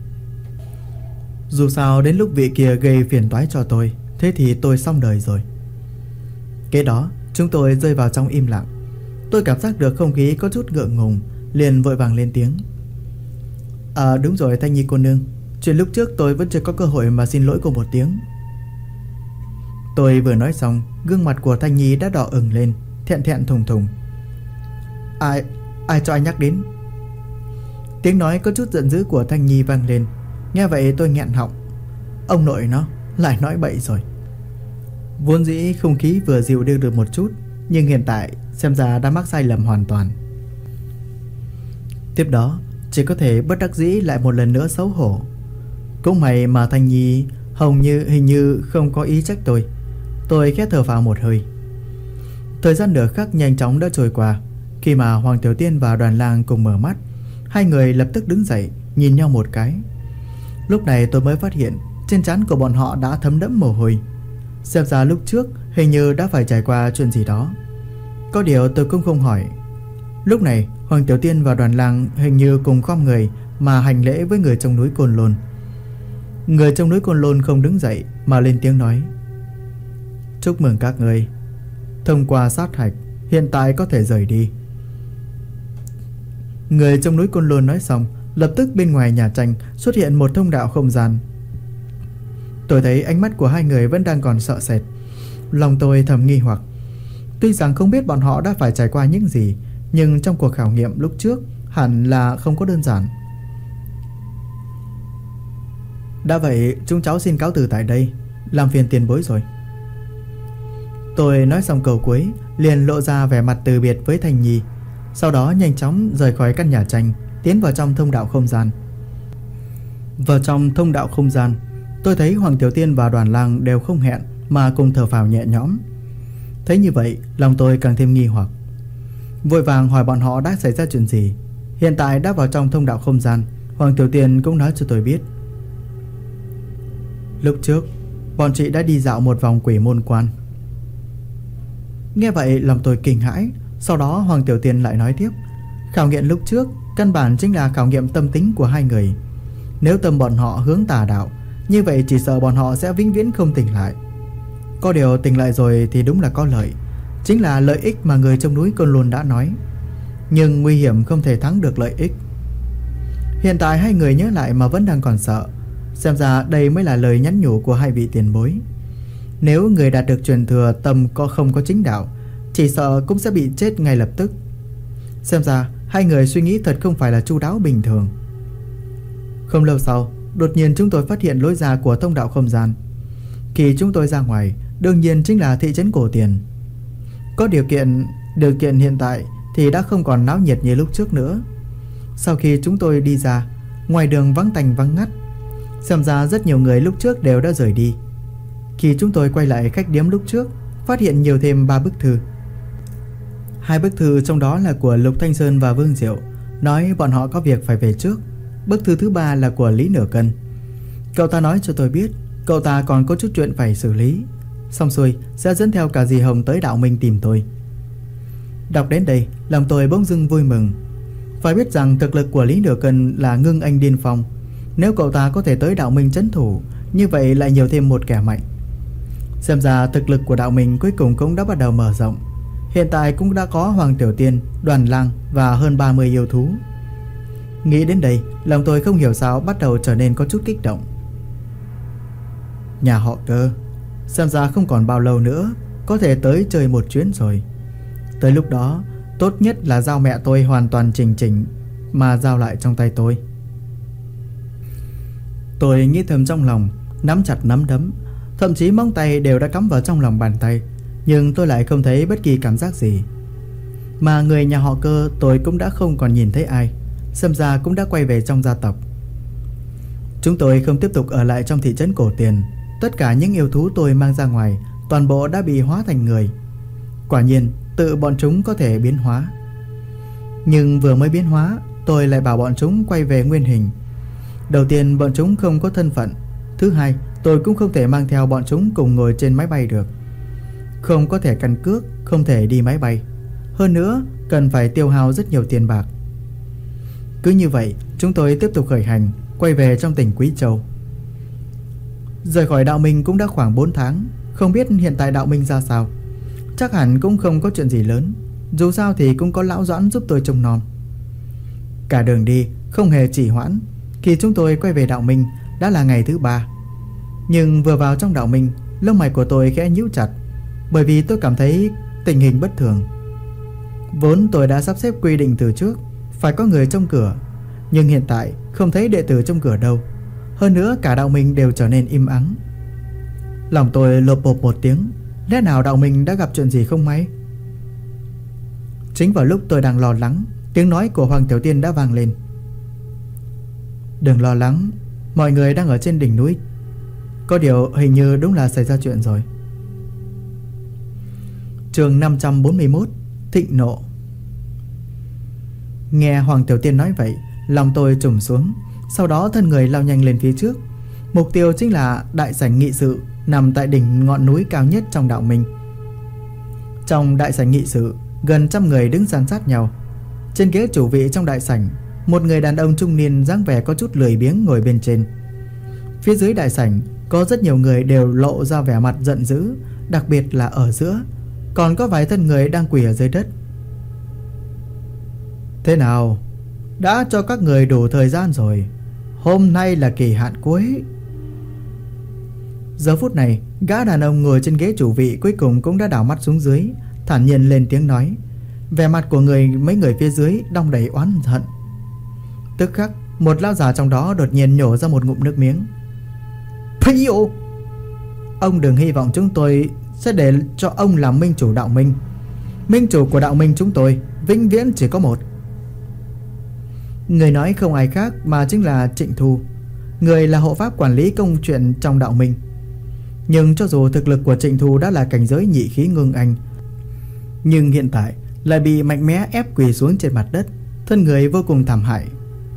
Dù sao đến lúc vị kia gây phiền toái cho tôi, thế thì tôi xong đời rồi. Kế đó, chúng tôi rơi vào trong im lặng. Tôi cảm giác được không khí có chút ngượng ngùng, liền vội vàng lên tiếng: Đúng rồi Thanh Nhi cô nương, chuyện lúc trước tôi vẫn chưa có cơ hội mà xin lỗi cô một tiếng. Tôi vừa nói xong, gương mặt của Thanh Nhi đã đỏ ửng lên, thẹn thẹn thùng thùng. Ai cho anh nhắc đến? Tiếng nói có chút giận dữ của Thanh Nhi vang lên. Nghe vậy tôi nghẹn họng. Ông nội nó lại nói bậy rồi. Vốn dĩ không khí vừa dịu đi được một chút, nhưng hiện tại xem ra đã mắc sai lầm hoàn toàn. Tiếp đó chỉ có thể bất đắc dĩ lại một lần nữa xấu hổ. Cũng may mà Thanh Nhi hình như không có ý trách tôi. Tôi khẽ thở phào một hơi. Thời gian nửa khắc nhanh chóng đã trôi qua. Khi mà Hoàng Tiểu Tiên và Đoàn Lang cùng mở mắt, hai người lập tức đứng dậy, nhìn nhau một cái. Lúc này tôi mới phát hiện trên trán của bọn họ đã thấm đẫm mồ hôi. Xem ra lúc trước hình như đã phải trải qua chuyện gì đó. Có điều tôi cũng không hỏi. Lúc này Hoàng Tiểu Tiên và Đoàn Lang hình như cùng khom người mà hành lễ với người trong núi Côn Lôn. Người trong núi Côn Lôn không đứng dậy mà lên tiếng nói: Chúc mừng các người, thông qua sát hạch, hiện tại có thể rời đi. Người trong núi Côn Lôn nói xong, lập tức bên ngoài nhà tranh xuất hiện một thông đạo không gian. Tôi thấy ánh mắt của hai người vẫn đang còn sợ sệt. Lòng tôi thầm nghi hoặc. Tuy rằng không biết bọn họ đã phải trải qua những gì, nhưng trong cuộc khảo nghiệm lúc trước hẳn là không có đơn giản. Đã vậy, chúng cháu xin cáo từ tại đây, làm phiền tiền bối rồi. Tôi nói xong câu cuối, liền lộ ra vẻ mặt từ biệt với Thanh Nhi. Sau đó nhanh chóng rời khỏi căn nhà tranh, tiến vào trong thông đạo không gian. Vào trong thông đạo không gian, tôi thấy Hoàng Tiểu Tiên và Đoàn Lang đều không hẹn mà cùng thở phào nhẹ nhõm. Thấy như vậy, lòng tôi càng thêm nghi hoặc. Vội vàng hỏi bọn họ đã xảy ra chuyện gì. Hiện tại đã vào trong thông đạo không gian, Hoàng Tiểu Tiên cũng nói cho tôi biết. Lúc trước, bọn chị đã đi dạo một vòng Quỷ Môn Quan. Nghe vậy lòng tôi kinh hãi. Sau đó Hoàng Tiểu Tiên lại nói tiếp: khảo nghiệm lúc trước căn bản chính là khảo nghiệm tâm tính của hai người. Nếu tâm bọn họ hướng tà đạo, như vậy chỉ sợ bọn họ sẽ vĩnh viễn không tỉnh lại. Có điều tỉnh lại rồi thì đúng là có lợi, chính là lợi ích mà người trong núi Côn Lôn đã nói. nhưng nguy hiểm không thể thắng được lợi ích. Hiện tại hai người nhớ lại mà vẫn đang còn sợ. Xem ra đây mới là lời nhắn nhủ của hai vị tiền bối. Nếu người đạt được truyền thừa tâm không có chính đạo, chỉ sợ cũng sẽ bị chết ngay lập tức. Xem ra hai người suy nghĩ thật không phải là chu đáo bình thường. Không lâu sau, đột nhiên chúng tôi phát hiện lối ra của thông đạo không gian. Khi chúng tôi ra ngoài, đương nhiên chính là thị trấn cổ tiền. Có điều kiện hiện tại thì đã không còn náo nhiệt như lúc trước nữa. Sau khi chúng tôi đi ra, ngoài đường vắng tanh vắng ngắt. Xem ra rất nhiều người lúc trước đều đã rời đi. Khi chúng tôi quay lại khách điếm lúc trước, phát hiện nhiều thêm 3 bức thư. 2 bức thư trong đó là của Lục Thanh Sơn và Vương Diệu, nói bọn họ có việc phải về trước. Bức thư thứ 3 là của Lý Nửa Cân. Cậu ta nói cho tôi biết cậu ta còn có chút chuyện phải xử lý, xong xuôi sẽ dẫn theo cả dì Hồng tới Đạo Minh tìm tôi. Đọc đến đây, lòng tôi bỗng dưng vui mừng. Phải biết rằng thực lực của Lý Nửa Cân là ngưng anh điên phong. Nếu cậu ta có thể tới Đạo Minh trấn thủ, như vậy lại nhiều thêm một kẻ mạnh. Xem ra thực lực của Đạo Minh cuối cùng cũng đã bắt đầu mở rộng. Hiện tại cũng đã có Hoàng Tiểu Tiên, Đoàn Lang và hơn 30 yêu thú. Nghĩ đến đây, lòng tôi không hiểu sao bắt đầu trở nên có chút kích động. Nhà họ Cơ, xem ra không còn bao lâu nữa có thể tới chơi một chuyến rồi. Tới lúc đó, tốt nhất là giao mẹ tôi hoàn toàn chỉnh chỉnh mà giao lại trong tay tôi. Tôi nghĩ thầm trong lòng, nắm chặt nắm đấm, thậm chí móng tay đều đã cắm vào trong lòng bàn tay, nhưng tôi lại không thấy bất kỳ cảm giác gì. Mà người nhà họ Cơ tôi cũng đã không còn nhìn thấy ai, xem ra cũng đã quay về trong gia tộc. Chúng tôi không tiếp tục ở lại trong thị trấn cổ tiền. Tất cả những yêu thú tôi mang ra ngoài toàn bộ đã bị hóa thành người. Quả nhiên tự bọn chúng có thể biến hóa. Nhưng vừa mới biến hóa, tôi lại bảo bọn chúng quay về nguyên hình. Đầu tiên bọn chúng không có thân phận. Thứ hai, tôi cũng không thể mang theo bọn chúng cùng ngồi trên máy bay được. Không có thẻ căn cước, không thể đi máy bay. Hơn nữa, cần phải tiêu hao rất nhiều tiền bạc. Cứ như vậy, chúng tôi tiếp tục khởi hành, quay về trong tỉnh Quý Châu. Rời khỏi Đạo Minh cũng đã khoảng 4 tháng. Không biết hiện tại Đạo Minh ra sao. Chắc hẳn cũng không có chuyện gì lớn. Dù sao thì cũng có lão Doãn giúp tôi trông nom. Cả đường đi không hề trì hoãn. Khi chúng tôi quay về Đạo Minh đã là ngày thứ 3. Nhưng vừa vào trong Đạo Minh, lông mày của tôi khẽ nhíu chặt, bởi vì tôi cảm thấy tình hình bất thường. Vốn tôi đã sắp xếp quy định từ trước phải có người trông cửa, nhưng hiện tại không thấy đệ tử trông cửa đâu. Hơn nữa cả Đạo Minh đều trở nên im ắng. Lòng tôi lộp bộp một tiếng. Lẽ nào Đạo Minh đã gặp chuyện gì không may? Chính vào lúc tôi đang lo lắng, tiếng nói của Hoàng Tiểu Tiên đã vang lên. Đừng lo lắng, mọi người đang ở trên đỉnh núi. Có điều hình như đúng là xảy ra chuyện rồi. Chương 541, Thịnh nộ. Nghe Hoàng Tiểu Tiên nói vậy, lòng tôi trùng xuống. Sau đó thân người lao nhanh lên phía trước. Mục tiêu chính là đại sảnh nghị sự nằm tại đỉnh ngọn núi cao nhất trong Đạo Minh. Trong đại sảnh nghị sự, gần 100 người đứng san sát nhau. Trên ghế chủ vị trong đại sảnh, một người đàn ông trung niên dáng vẻ có chút lười biếng ngồi bên trên. Phía dưới đại sảnh có rất nhiều người đều lộ ra vẻ mặt giận dữ, đặc biệt là ở giữa còn có vài thân người đang quỳ ở dưới đất. Thế nào? Đã cho các người đủ thời gian rồi. Hôm nay là kỳ hạn cuối. Giờ phút này, gã đàn ông ngồi trên ghế chủ vị cuối cùng cũng đã đảo mắt xuống dưới, thản nhiên lên tiếng nói. Vẻ mặt của mấy người phía dưới đong đầy oán hận. Tức khắc, một lão già trong đó đột nhiên nhổ ra một ngụm nước miếng. Phi-ô! Ông đừng hy vọng chúng tôi sẽ để cho ông làm minh chủ Đạo Minh. Minh chủ của Đạo Minh chúng tôi vĩnh viễn chỉ có một. Người nói không ai khác mà chính là Trịnh Thu. Người là hộ pháp quản lý công chuyện trong Đạo Minh. Nhưng cho dù thực lực của Trịnh Thu đã là cảnh giới nhị khí ngưng anh, nhưng hiện tại lại bị mạnh mẽ ép quỳ xuống trên mặt đất, thân người vô cùng thảm hại.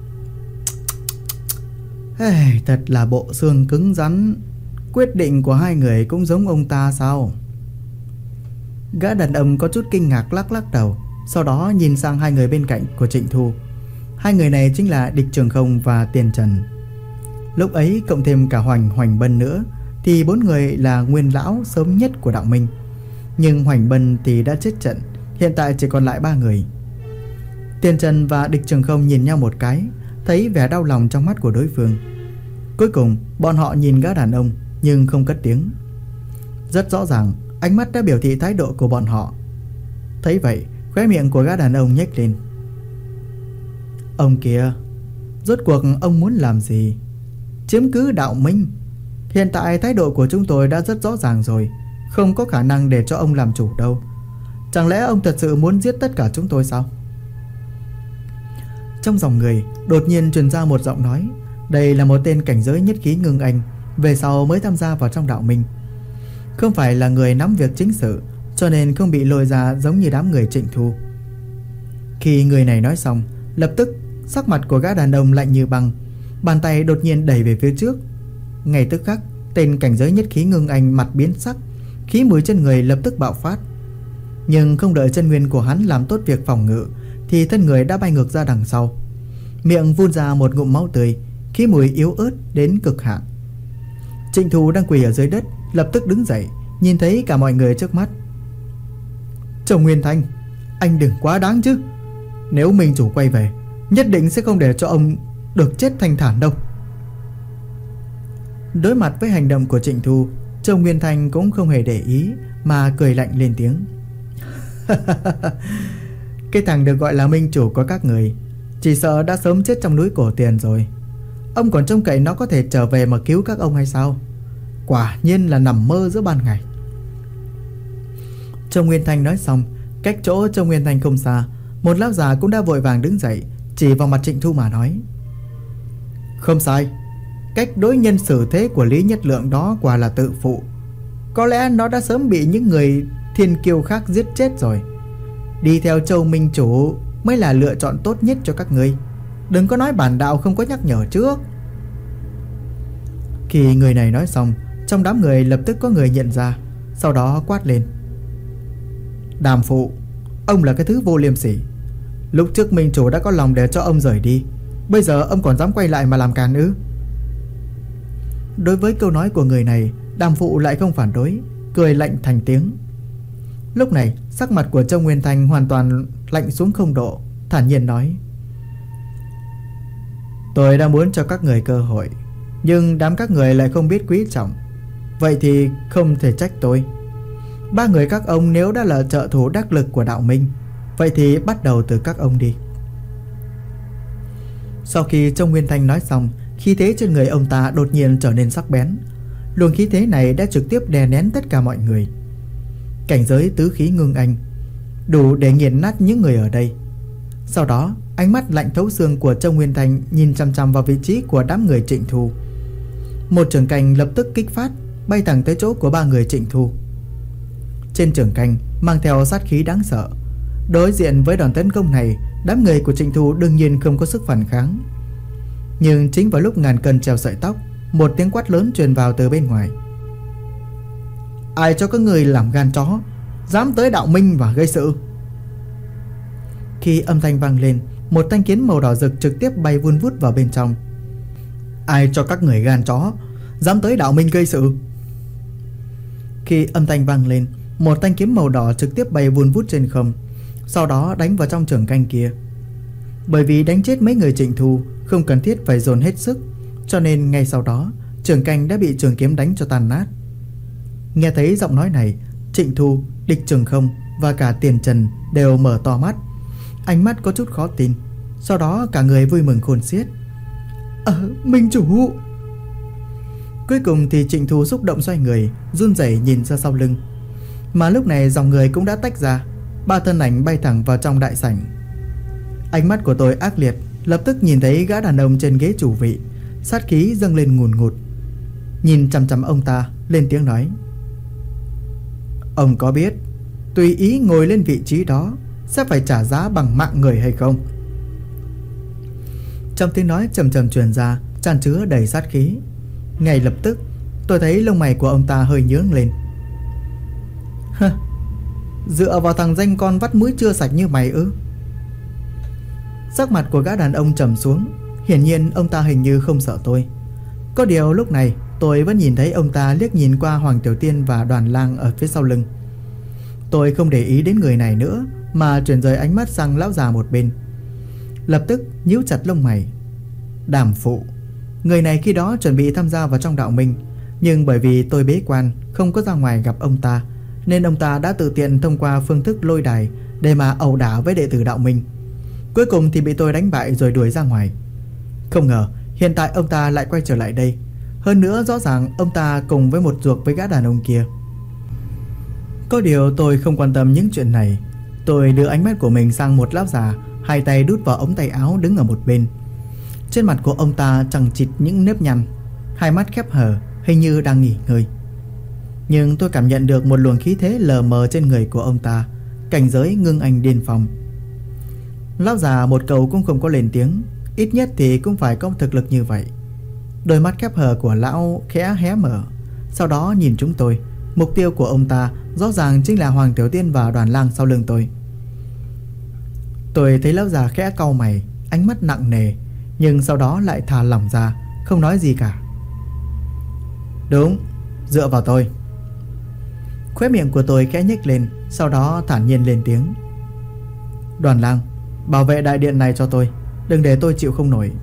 Thật là bộ xương cứng rắn. Quyết định của hai người cũng giống ông ta sao? Gã đàn ông có chút kinh ngạc lắc lắc đầu, sau đó nhìn sang hai người bên cạnh của Trịnh Thu. Hai người này chính là Địch Trường Không và Tiền Trần. Lúc ấy cộng thêm cả Hoành Bân nữa thì 4 người là nguyên lão sớm nhất của Đạo Minh. Nhưng Hoành Bân thì đã chết trận, hiện tại chỉ còn lại 3 người. Tiền Trần và Địch Trường Không nhìn nhau một cái, thấy vẻ đau lòng trong mắt của đối phương. Cuối cùng bọn họ nhìn gã đàn ông nhưng không cất tiếng. Rất rõ ràng ánh mắt đã biểu thị thái độ của bọn họ. Thấy vậy, khóe miệng của gã đàn ông nhếch lên. Ông kia, rốt cuộc ông muốn làm gì? Chiếm cứ Đạo Minh? Hiện tại thái độ của chúng tôi đã rất rõ ràng rồi, không có khả năng để cho ông làm chủ đâu. Chẳng lẽ ông thật sự muốn giết tất cả chúng tôi sao? Trong dòng người đột nhiên truyền ra một giọng nói. Đây là một tên cảnh giới nhất khí ngưng anh, về sau mới tham gia vào trong Đạo Minh. Không phải là người nắm việc chính sự, cho nên không bị lôi ra giống như đám người Trịnh Thu. Khi người này nói xong, lập tức sắc mặt của gã đàn ông lạnh như băng, bàn tay đột nhiên đẩy về phía trước. Ngay tức khắc, tên cảnh giới nhất khí ngưng anh mặt biến sắc, khí mùi trên người lập tức bạo phát. Nhưng không đợi chân nguyên của hắn làm tốt việc phòng ngự, thì thân người đã bay ngược ra đằng sau, miệng vun ra một ngụm máu tươi, khí mùi yếu ớt đến cực hạn. Trịnh Thu đang quỳ ở dưới đất lập tức đứng dậy, nhìn thấy cả mọi người trước mắt. Chồng Nguyên Thanh, anh đừng quá đáng chứ. Nếu minh chủ quay về, nhất định sẽ không để cho ông được chết thanh thản đâu. Đối mặt với hành động của Trịnh Thu, Châu Nguyên Thanh cũng không hề để ý mà cười lạnh lên tiếng. Cái thằng được gọi là minh chủ của các người chỉ sợ đã sớm chết trong núi Cổ Tiền rồi. Ông còn trông cậy nó có thể trở về mà cứu các ông hay sao? Quả nhiên là nằm mơ giữa ban ngày. Châu Nguyên Thanh nói xong, cách chỗ Châu Nguyên Thanh không xa, một lão già cũng đã vội vàng đứng dậy, chỉ vào mặt Trịnh Thu mà nói. Không sai, cách đối nhân xử thế của Lý Nhất Lượng đó quả là tự phụ. Có lẽ nó đã sớm bị những người thiên kiêu khác giết chết rồi. Đi theo Châu Minh chủ mới là lựa chọn tốt nhất cho các ngươi. Đừng có nói bản đạo không có nhắc nhở trước. Khi người này nói xong, trong đám người lập tức có người nhận ra, sau đó quát lên. Đàm phụ, ông là cái thứ vô liêm sỉ. Lúc trước minh chủ đã có lòng để cho ông rời đi, bây giờ ông còn dám quay lại mà làm càn ư? Đối với câu nói của người này, Đàm phụ lại không phản đối, cười lạnh thành tiếng. Lúc này sắc mặt của Châu Nguyên Thanh hoàn toàn lạnh xuống 0 độ, thản nhiên nói. Tôi đã muốn cho các người cơ hội, nhưng đám các người lại không biết quý trọng. Vậy thì không thể trách tôi. 3 người các ông nếu đã là trợ thủ đắc lực của Đạo Minh, vậy thì bắt đầu từ các ông đi. Sau khi Châu Nguyên Thanh nói xong, khí thế trên người ông ta đột nhiên trở nên sắc bén. Luồng khí thế này đã trực tiếp đè nén tất cả mọi người. Cảnh giới tứ khí ngưng anh, đủ để nghiền nát những người ở đây. Sau đó, ánh mắt lạnh thấu xương của Châu Nguyên Thanh nhìn chằm chằm vào vị trí của đám người Trịnh Thu. Một trường canh lập tức kích phát, bay thẳng tới chỗ của 3 người Trịnh Thu. Trên trường canh mang theo sát khí đáng sợ. Đối diện với đòn tấn công này, đám người của Trịnh Thu đương nhiên không có sức phản kháng. Nhưng chính vào lúc ngàn cân treo sợi tóc, một tiếng quát lớn truyền vào từ bên ngoài. Ai cho các người làm gan chó, dám tới Đạo Minh và gây sự? Khi âm thanh vang lên, một thanh kiếm màu đỏ rực trực tiếp bay vun vút vào bên trong. Ai cho các người gan chó, dám tới Đạo Minh gây sự? Khi âm thanh vang lên, một thanh kiếm màu đỏ trực tiếp bay vun vút trên không, sau đó đánh vào trong trường canh kia. Bởi vì đánh chết mấy người Trịnh Thu không cần thiết phải dồn hết sức, cho nên ngay sau đó trường canh đã bị trường kiếm đánh cho tan nát. Nghe thấy giọng nói này, Trịnh Thu, Địch Trường Không và cả Tiền Trần đều mở to mắt, ánh mắt có chút khó tin. Sau đó cả người vui mừng khôn xiết. Minh chủ! Cuối cùng thì Trịnh Thu xúc động xoay người, run rẩy nhìn ra sau lưng. Mà lúc này dòng người cũng đã tách ra, 3 thân ảnh bay thẳng vào trong đại sảnh. Ánh mắt của tôi ác liệt, lập tức nhìn thấy gã đàn ông trên ghế chủ vị, sát khí dâng lên ngùn ngụt. Nhìn chằm chằm ông ta, lên tiếng nói. Ông có biết tùy ý ngồi lên vị trí đó sẽ phải trả giá bằng mạng người hay không? Trong tiếng nói trầm trầm truyền ra, tràn chứa đầy sát khí. Ngay lập tức tôi thấy lông mày của ông ta hơi nhướng lên. Dựa vào thằng danh con vắt mũi chưa sạch như mày ư? Sắc mặt của gã đàn ông trầm xuống, hiển nhiên ông ta hình như không sợ tôi. Có điều lúc này tôi vẫn nhìn thấy ông ta liếc nhìn qua Hoàng Tiểu Tiên và Đoàn Lang ở phía sau lưng. Tôi không để ý đến người này nữa, mà chuyển rời ánh mắt sang lão già một bên. lập tức nhíu chặt lông mày. Đàm Phụ, người này khi đó chuẩn bị tham gia vào trong đạo minh, nhưng bởi vì tôi bế quan không có ra ngoài gặp ông ta, nên ông ta đã tự tiện thông qua phương thức lôi đài để mà ẩu đả với đệ tử đạo minh. Cuối cùng thì bị tôi đánh bại rồi đuổi ra ngoài. Không ngờ hiện tại ông ta lại quay trở lại đây. Hơn nữa rõ ràng ông ta cùng với một ruột với gã đàn ông kia. Có điều tôi không quan tâm những chuyện này. Tôi đưa ánh mắt của mình sang một lão già, hai tay đút vào ống tay áo đứng ở một bên. Trên mặt của ông ta chằng chịt những nếp nhăn, hai mắt khép hờ, hình như đang nghỉ ngơi. Nhưng tôi cảm nhận được một luồng khí thế lờ mờ trên người của ông ta, cảnh giới ngưng anh điên phong. Lão già một câu cũng không có lên tiếng, ít nhất thì cũng phải có thực lực như vậy. Đôi mắt khép hờ của lão khẽ hé mở, sau đó nhìn chúng tôi. Mục tiêu của ông ta rõ ràng chính là Hoàng Tiểu Tiên và Đoàn Lang sau lưng tôi. Tôi thấy lão già khẽ cau mày, ánh mắt nặng nề, nhưng sau đó lại thả lỏng ra, không nói gì cả. Đúng, dựa vào tôi. Khóe miệng của tôi khẽ nhếch lên, sau đó thản nhiên lên tiếng. Đoàn Lang, bảo vệ đại điện này cho tôi, đừng để tôi chịu không nổi.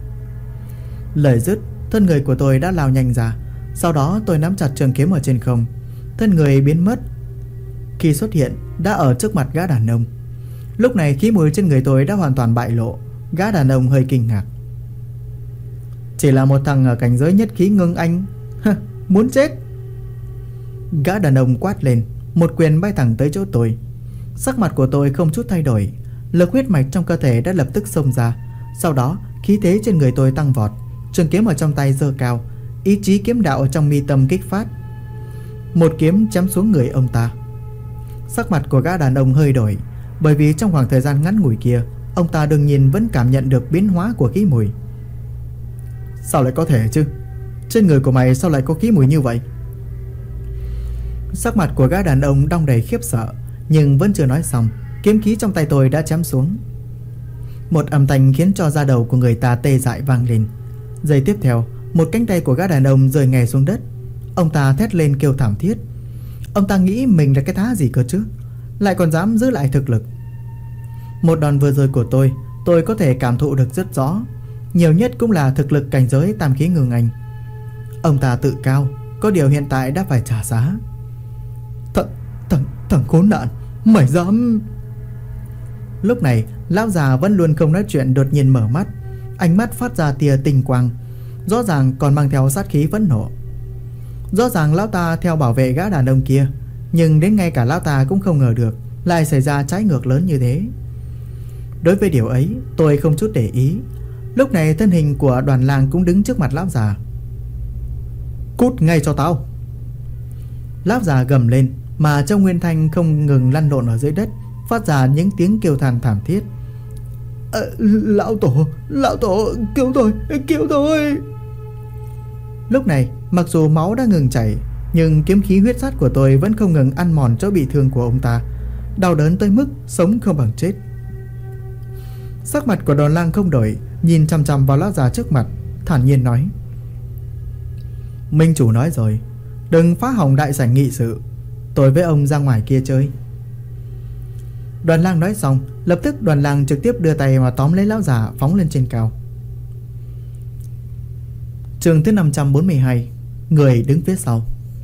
Lời dứt, thân người của tôi đã lao nhanh ra. Sau đó tôi nắm chặt trường kiếm ở trên không, thân người biến mất. Khi xuất hiện đã ở trước mặt gã đàn ông. Lúc này khí mùi trên người tôi đã hoàn toàn bại lộ. Gã đàn ông hơi kinh ngạc. Chỉ là một thằng ở cảnh giới nhất khí ngưng anh, muốn chết. Gã đàn ông quát lên, một quyền bay thẳng tới chỗ tôi. Sắc mặt của tôi không chút thay đổi, lực huyết mạch trong cơ thể đã lập tức xông ra. Sau đó khí thế trên người tôi tăng vọt, trường kiếm ở trong tay giơ cao, ý chí kiếm đạo ở trong mi tâm kích phát. Một kiếm chém xuống người ông ta. Sắc mặt của gã đàn ông hơi đổi, bởi vì trong khoảng thời gian ngắn ngủi kia, ông ta đương nhiên vẫn cảm nhận được biến hóa của khí mùi. Sao lại có thể chứ? Trên người của mày sao lại có khí mùi như vậy? Sắc mặt của gã đàn ông đong đầy khiếp sợ, nhưng vẫn chưa nói xong, kiếm khí trong tay tôi đã chém xuống. Một âm thanh khiến cho da đầu của người ta tê dại vang lên. Giây tiếp theo, một cánh tay của gã đàn ông rơi ngay xuống đất. Ông ta thét lên kêu thảm thiết. Ông ta nghĩ mình là cái thá gì cơ chứ, lại còn dám giữ lại thực lực. Một đòn vừa rồi của tôi có thể cảm thụ được rất rõ, nhiều nhất cũng là thực lực cảnh giới tam khí ngưng anh. Ông ta tự cao, có điều hiện tại đã phải trả giá. Thằng khốn nạn, mày dám... Lúc này lão già vẫn luôn không nói chuyện đột nhiên mở mắt, ánh mắt phát ra tia tinh quang, rõ ràng còn mang theo sát khí phẫn nộ. Rõ ràng lão ta theo bảo vệ gã đàn ông kia, nhưng đến ngay cả lão ta cũng không ngờ được lại xảy ra trái ngược lớn như thế. Đối với điều ấy tôi không chút để ý. Lúc này thân hình của Đoàn Lang cũng đứng trước mặt lão già. Cút ngay cho tao! Lão già gầm lên, mà Châu Nguyên Thanh không ngừng lăn lộn ở dưới đất, phát ra những tiếng kêu than thảm thiết. Lão tổ, cứu tôi! Lúc này mặc dù máu đã ngừng chảy, nhưng kiếm khí huyết sát của tôi vẫn không ngừng ăn mòn chỗ bị thương của ông ta, đau đớn tới mức sống không bằng chết. Sắc mặt của Đoàn Lang không đổi, nhìn chằm chằm vào lão già trước mặt, thản nhiên nói. Minh chủ nói rồi, đừng phá hỏng đại sảnh nghị sự, tôi với ông ra ngoài kia chơi. Đoàn Lang nói xong, lập tức Đoàn Lang trực tiếp đưa tay mà tóm lấy lão già phóng lên trên cao. Chương thứ 542, người đứng phía sau.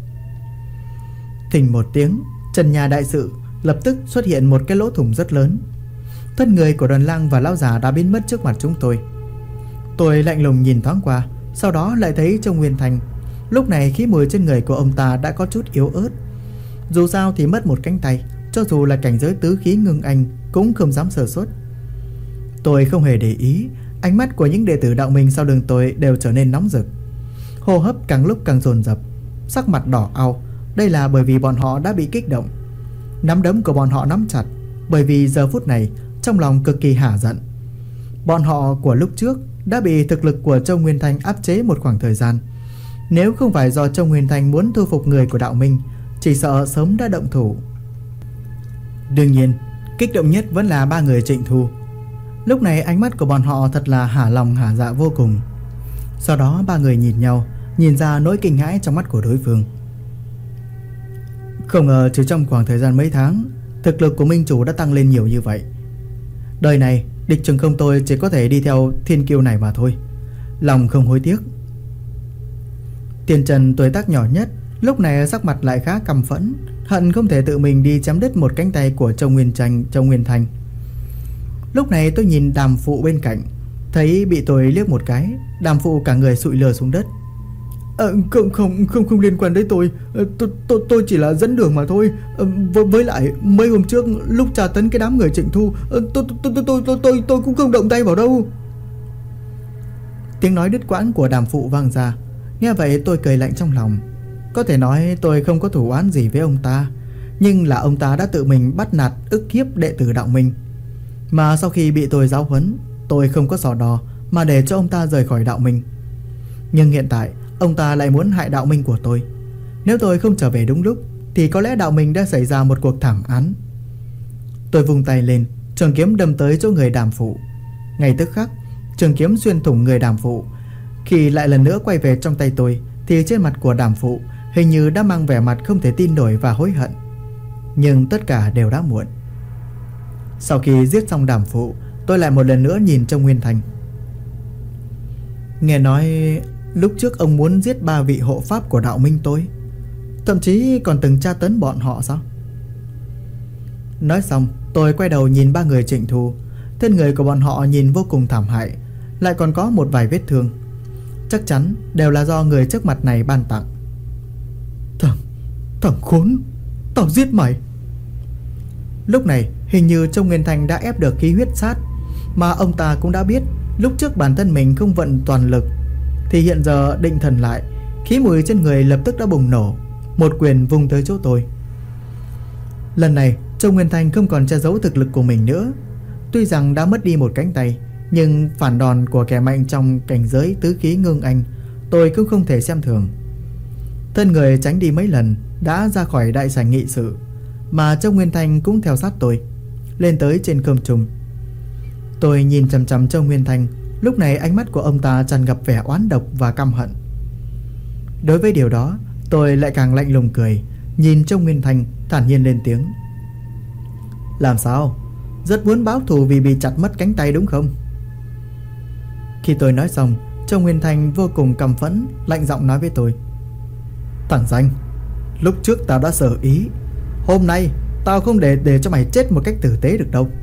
Thình một tiếng, trần nhà đại sự lập tức xuất hiện một cái lỗ thủng rất lớn. Thân người của Đoàn Lang và lão già đã biến mất trước mặt chúng tôi. Tôi lạnh lùng nhìn thoáng qua, sau đó lại thấy Châu Nguyên Thanh. Lúc này khí mùi trên người của ông ta đã có chút yếu ớt. Dù sao thì mất một cánh tay, cho dù là cảnh giới tứ khí ngưng anh cũng không dám sơ suất. Tôi không hề để ý, ánh mắt của những đệ tử đạo minh sau lưng tôi đều trở nên nóng rực, hô hấp càng lúc càng dồn dập, sắc mặt đỏ au. Đây là bởi vì bọn họ đã bị kích động. Nắm đấm của bọn họ nắm chặt, bởi vì giờ phút này trong lòng cực kỳ hả giận. Bọn họ của lúc trước đã bị thực lực của Châu Nguyên Thanh áp chế một khoảng thời gian. Nếu không phải do Châu Nguyên Thanh muốn thu phục người của đạo minh, chỉ sợ sớm đã động thủ. Đương nhiên, kích động nhất vẫn là ba người Trịnh Thu. Lúc này ánh mắt của bọn họ thật là hả lòng hả dạ vô cùng. Sau đó ba người nhìn nhau, nhìn ra nỗi kinh hãi trong mắt của đối phương. Không ngờ chỉ trong khoảng thời gian mấy tháng, thực lực của minh chủ đã tăng lên nhiều như vậy. Đời này Địch Trường Không tôi chỉ có thể đi theo thiên kiêu này mà thôi, lòng không hối tiếc. Tiền Trần tuổi tác nhỏ nhất lúc này sắc mặt lại khá căm phẫn, hận không thể tự mình đi chém đứt một cánh tay của Châu Nguyên Thanh. Lúc này tôi nhìn Đàm Phụ bên cạnh, thấy bị tôi liếc một cái, Đàm Phụ cả người sụi lơ xuống đất. Không liên quan đến tôi chỉ là dẫn đường mà thôi. Với lại mấy hôm trước lúc tra tấn cái đám người Trịnh Thu, tôi cũng không động tay vào đâu. Tiếng nói đứt quãng của Đàm Phụ vang ra. Nghe vậy tôi cười lạnh trong lòng. Có thể nói tôi không có thù oán gì với ông ta, nhưng là ông ta đã tự mình bắt nạt ức hiếp đệ tử đạo minh. Mà sau khi bị tôi giáo huấn, tôi không có sò đò mà để cho ông ta rời khỏi đạo minh. Nhưng hiện tại ông ta lại muốn hại đạo minh của tôi. Nếu tôi không trở về đúng lúc thì có lẽ đạo minh đã xảy ra một cuộc thảm án. Tôi vung tay lên, trường kiếm đâm tới chỗ người Đàm Phụ. Ngay tức khắc, trường kiếm xuyên thủng người Đàm Phụ. Khi lại lần nữa quay về trong tay tôi thì trên mặt của Đàm Phụ hình như đã mang vẻ mặt không thể tin nổi và hối hận. Nhưng tất cả đều đã muộn. Sau khi giết xong Đàm Phụ, tôi lại một lần nữa nhìn Châu Nguyên Thanh. Nghe nói lúc trước ông muốn giết 3 vị hộ pháp của đạo minh tôi, thậm chí còn từng tra tấn bọn họ sao? Nói xong, tôi quay đầu nhìn 3 người Trịnh Thu. Thân người của bọn họ nhìn vô cùng thảm hại, lại còn có một vài vết thương. Chắc chắn đều là do người trước mặt này ban tặng. Thằng khốn, tao giết mày. Lúc này hình như Châu Nguyên Thanh đã ép được khí huyết sát, mà ông ta cũng đã biết lúc trước bản thân mình không vận toàn lực, thì hiện giờ định thần lại, khí mùi trên người lập tức đã bùng nổ, một quyền vung tới chỗ tôi. Lần này Châu Nguyên Thanh không còn che giấu thực lực của mình nữa. Tuy rằng đã mất đi một cánh tay, nhưng phản đòn của kẻ mạnh trong cảnh giới tứ khí ngưng anh tôi cũng không thể xem thường. Thân người tránh đi mấy lần đã ra khỏi đại sảnh nghị sự, mà Châu Nguyên Thanh cũng theo sát tôi lên tới trên không trung. Tôi nhìn chằm chằm Châu Nguyên Thanh. Lúc này ánh mắt của ông ta tràn ngập vẻ oán độc và căm hận. Đối với điều đó, tôi lại càng lạnh lùng cười, nhìn Châu Nguyên Thanh thản nhiên lên tiếng. Làm sao? Rất muốn báo thù vì bị chặt mất cánh tay đúng không? Khi tôi nói xong, Châu Nguyên Thanh vô cùng căm phẫn, lạnh giọng nói với tôi. Thằng danh, lúc trước tao đã sở ý, hôm nay tao không để cho mày chết một cách tử tế được đâu.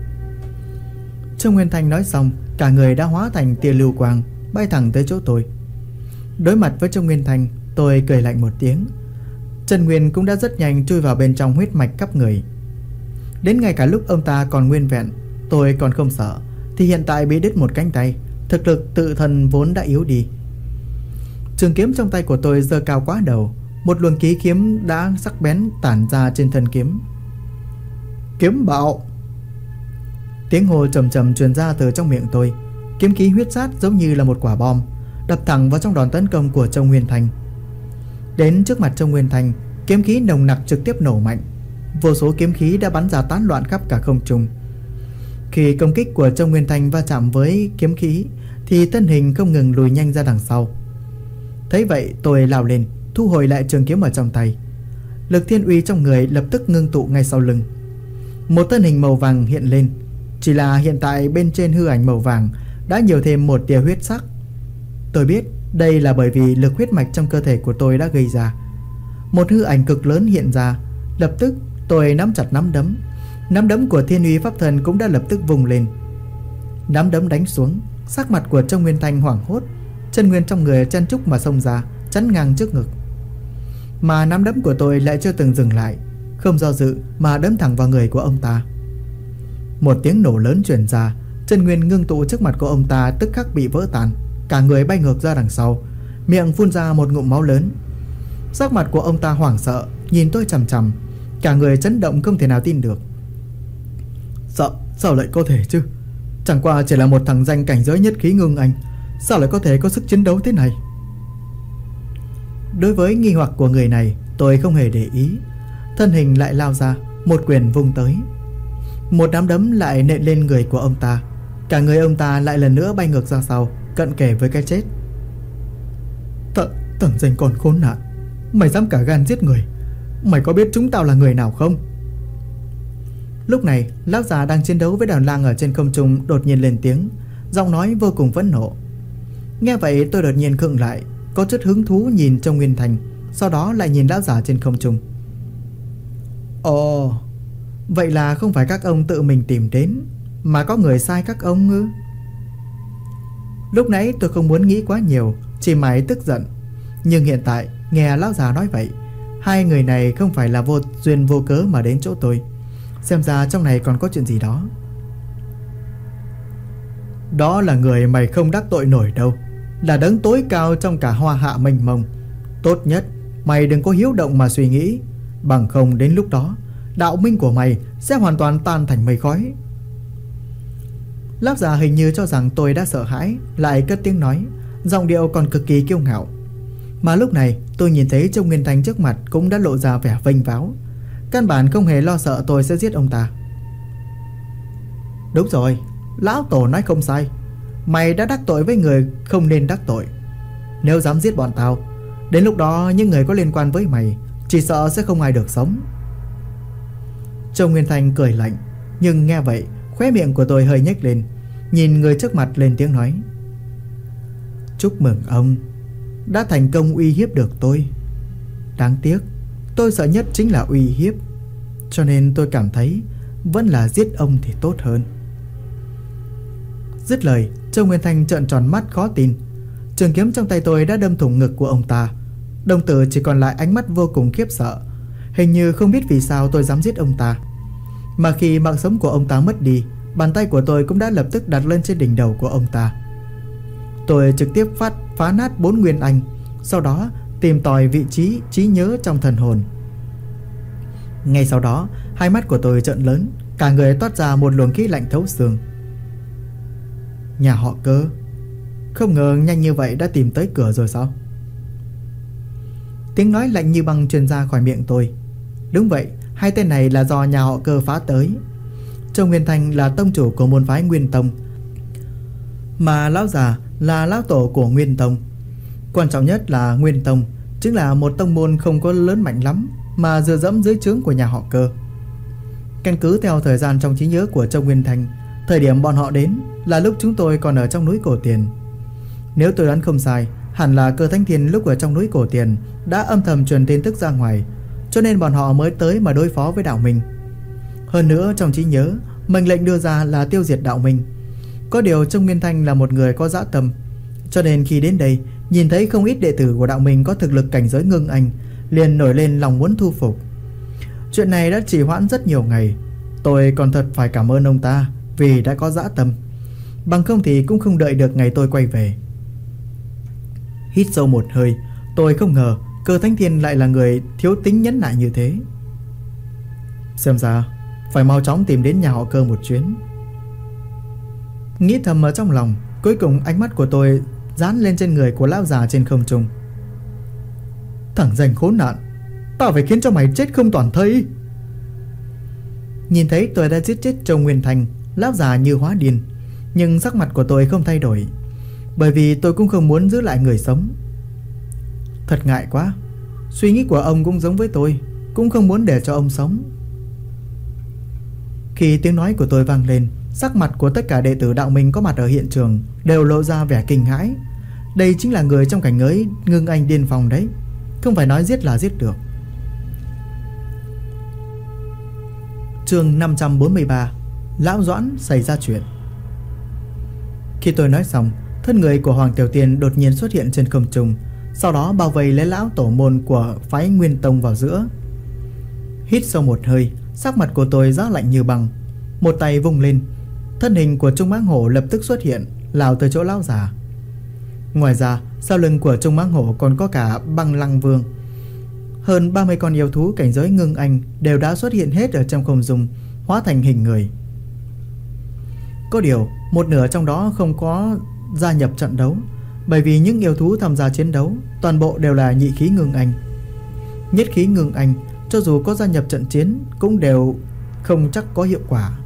Châu Nguyên Thanh nói xong, cả người đã hóa thành tia lưu quang, bay thẳng tới chỗ tôi. Đối mặt với Châu Nguyên Thanh, tôi cười lạnh một tiếng. Chân nguyên cũng đã rất nhanh chui vào bên trong huyết mạch khắp người. Đến ngay cả lúc ông ta còn nguyên vẹn, tôi còn không sợ, thì hiện tại bị đứt một cánh tay, thực lực tự thân vốn đã yếu đi. Trường kiếm trong tay của tôi giơ cao quá đầu, một luồng khí kiếm đã sắc bén tản ra trên thân kiếm. Kiếm bạo! Tiếng hô trầm trầm truyền ra từ trong miệng tôi. Kiếm khí huyết sát giống như là một quả bom, đập thẳng vào trong đòn tấn công của Châu Nguyên Thanh. Đến trước mặt Châu Nguyên Thanh, kiếm khí nồng nặc trực tiếp nổ mạnh. Vô số kiếm khí đã bắn ra tán loạn khắp cả không trung. Khi công kích của Châu Nguyên Thanh va chạm với kiếm khí thì thân hình không ngừng lùi nhanh ra đằng sau. Thấy vậy tôi lao lên, thu hồi lại trường kiếm ở trong tay. Lực thiên uy trong người lập tức ngưng tụ ngay sau lưng. Một thân hình màu vàng hiện lên. Chỉ là hiện tại bên trên hư ảnh màu vàng đã nhiều thêm một tia huyết sắc. Tôi biết đây là bởi vì lực huyết mạch trong cơ thể của tôi đã gây ra. Một hư ảnh cực lớn hiện ra. Lập tức tôi nắm chặt nắm đấm. Nắm đấm của thiên uy pháp thần cũng đã lập tức vùng lên. Nắm đấm đánh xuống, sắc mặt của Châu Nguyên Thanh hoảng hốt. Chân nguyên trong người chen chúc mà xông ra, chắn ngang trước ngực. Mà nắm đấm của tôi lại chưa từng dừng lại, không do dự mà đấm thẳng vào người của ông ta. Một tiếng nổ lớn truyền ra, chân nguyên ngưng tụ trước mặt của ông ta tức khắc bị vỡ tan, cả người bay ngược ra đằng sau, miệng phun ra một ngụm máu lớn. Sắc mặt của ông ta hoảng sợ, nhìn tôi chằm chằm, cả người chấn động không thể nào tin được. Sao lại có thể chứ? Chẳng qua chỉ là một thằng danh cảnh giới nhất khí ngưng anh, sao lại có thể có sức chiến đấu thế này? Đối với nghi hoặc của người này, tôi không hề để ý. Thân hình lại lao ra, một quyền vung tới. Một nắm đấm lại nện lên người của ông ta. Cả người ông ta lại lần nữa bay ngược ra sau, cận kề với cái chết. Thằng danh còn khốn nạn, mày dám cả gan giết người. Mày có biết chúng tao là người nào không? Lúc này lão già đang chiến đấu với đàn lang ở trên không trung đột nhiên lên tiếng, giọng nói vô cùng phẫn nộ. Nghe vậy tôi đột nhiên khựng lại, có chút hứng thú nhìn Châu Nguyên Thành, sau đó lại nhìn lão già trên không trung. Ồ, vậy là không phải các ông tự mình tìm đến, mà có người sai các ông ư? Lúc nãy tôi không muốn nghĩ quá nhiều, chỉ mãi tức giận. Nhưng hiện tại nghe lão già nói vậy, hai người này không phải là vô duyên vô cớ mà đến chỗ tôi. Xem ra trong này còn có chuyện gì đó. Đó là người mày không đắc tội nổi đâu, là đấng tối cao trong cả hoa hạ mênh mông. Tốt nhất mày đừng có hiếu động mà suy nghĩ, bằng không đến lúc đó đạo minh của mày sẽ hoàn toàn tan thành mây khói. Lão già hình như cho rằng tôi đã sợ hãi, lại cất tiếng nói, giọng điệu còn cực kỳ kiêu ngạo. Mà lúc này tôi nhìn thấy Châu Nguyên Thành trước mặt cũng đã lộ ra vẻ vênh váo, căn bản không hề lo sợ tôi sẽ giết ông ta. Đúng rồi, lão tổ nói không sai, mày đã đắc tội với người không nên đắc tội. Nếu dám giết bọn tao, đến lúc đó những người có liên quan với mày chỉ sợ sẽ không ai được sống. Châu Nguyên Thành cười lạnh, nhưng nghe vậy khóe miệng của tôi hơi nhếch lên, nhìn người trước mặt lên tiếng nói, chúc mừng ông đã thành công uy hiếp được tôi. Đáng tiếc tôi sợ nhất chính là uy hiếp, cho nên tôi cảm thấy vẫn là giết ông thì tốt hơn. Dứt lời, Châu Nguyên Thành trợn tròn mắt khó tin. Trường kiếm trong tay tôi đã đâm thủng ngực của ông ta. Đồng tử chỉ còn lại ánh mắt vô cùng khiếp sợ, hình như không biết vì sao tôi dám giết ông ta. Mà khi mạng sống của ông ta mất đi, bàn tay của tôi cũng đã lập tức đặt lên trên đỉnh đầu của ông ta. Tôi trực tiếp phá nát 4 nguyên anh, sau đó tìm tòi vị trí trí nhớ trong thần hồn. Ngay sau đó, hai mắt của tôi trợn lớn, cả người toát ra một luồng khí lạnh thấu xương. Nhà họ Cơ, không ngờ nhanh như vậy đã tìm tới cửa rồi sao? Tiếng nói lạnh như băng truyền ra khỏi miệng tôi. Đúng vậy, hai tên này là do nhà họ Cơ phá tới. Châu Nguyên Thành là tông chủ của môn phái Nguyên Tông, mà lão già là lão tổ của Nguyên Tông. Quan trọng nhất là Nguyên Tông chính là một tông môn không có lớn mạnh lắm, mà dựa dẫm dưới trướng của nhà họ Cơ. Căn cứ theo thời gian trong trí nhớ của Châu Nguyên Thành, thời điểm bọn họ đến là lúc chúng tôi còn ở trong núi Cổ Tiền. Nếu tôi đoán không sai, hẳn là Cơ Thánh Thiên lúc ở trong núi Cổ Tiền đã âm thầm truyền tin tức ra ngoài, cho nên bọn họ mới tới mà đối phó với đạo minh. Hơn nữa trong trí nhớ, mệnh lệnh đưa ra là tiêu diệt đạo minh. Có điều Châu Nguyên Thanh là một người có dã tâm, cho nên khi đến đây nhìn thấy không ít đệ tử của đạo minh có thực lực cảnh giới ngưng anh, liền nổi lên lòng muốn thu phục. Chuyện này đã trì hoãn rất nhiều ngày. Tôi còn thật phải cảm ơn ông ta vì đã có dã tâm, bằng không thì cũng không đợi được ngày tôi quay về. Hít sâu một hơi, tôi không ngờ Cơ Thánh Thiên lại là người thiếu tính nhẫn nại như thế. Xem ra phải mau chóng tìm đến nhà họ Cơ một chuyến. Nghĩ thầm ở trong lòng, cuối cùng ánh mắt của tôi dán lên trên người của lão già trên không trung. Thằng danh khốn nạn, tao phải khiến cho mày chết không toàn thây. Nhìn thấy tôi đã giết chết Châu Nguyên Thành, lão già như hóa điên, nhưng sắc mặt của tôi không thay đổi, bởi vì tôi cũng không muốn giữ lại người sống. Thật ngại quá, suy nghĩ của ông cũng giống với tôi, cũng không muốn để cho ông sống. Khi tiếng nói của tôi vang lên, sắc mặt của tất cả đệ tử đạo minh có mặt ở hiện trường đều lộ ra vẻ kinh hãi. Đây chính là người trong cảnh giới ngưng anh điên phong đấy, không phải nói giết là giết được. Chương 543, Lão Doãn xảy ra chuyện. Khi tôi nói xong, thân người của Hoàng Tiểu Tiên đột nhiên xuất hiện trên không trung, sau đó bao vây lấy lão tổ môn của phái Nguyên Tông vào giữa. Hít sâu một hơi, sắc mặt của tôi giá lạnh như băng. Một tay vung lên, thân hình của Trung Mãng Hổ lập tức xuất hiện, lao tới chỗ lão già. Ngoài ra, sau lưng của Trung Mãng Hổ còn có cả Băng Lăng Vương. Hơn 30 con yêu thú cảnh giới ngưng anh đều đã xuất hiện hết ở trong không trung, hóa thành hình người. Có điều, một nửa trong đó không có gia nhập trận đấu, bởi vì những yêu thú tham gia chiến đấu toàn bộ đều là nhị khí ngưng anh. Nhất khí ngưng anh cho dù có gia nhập trận chiến cũng đều không chắc có hiệu quả.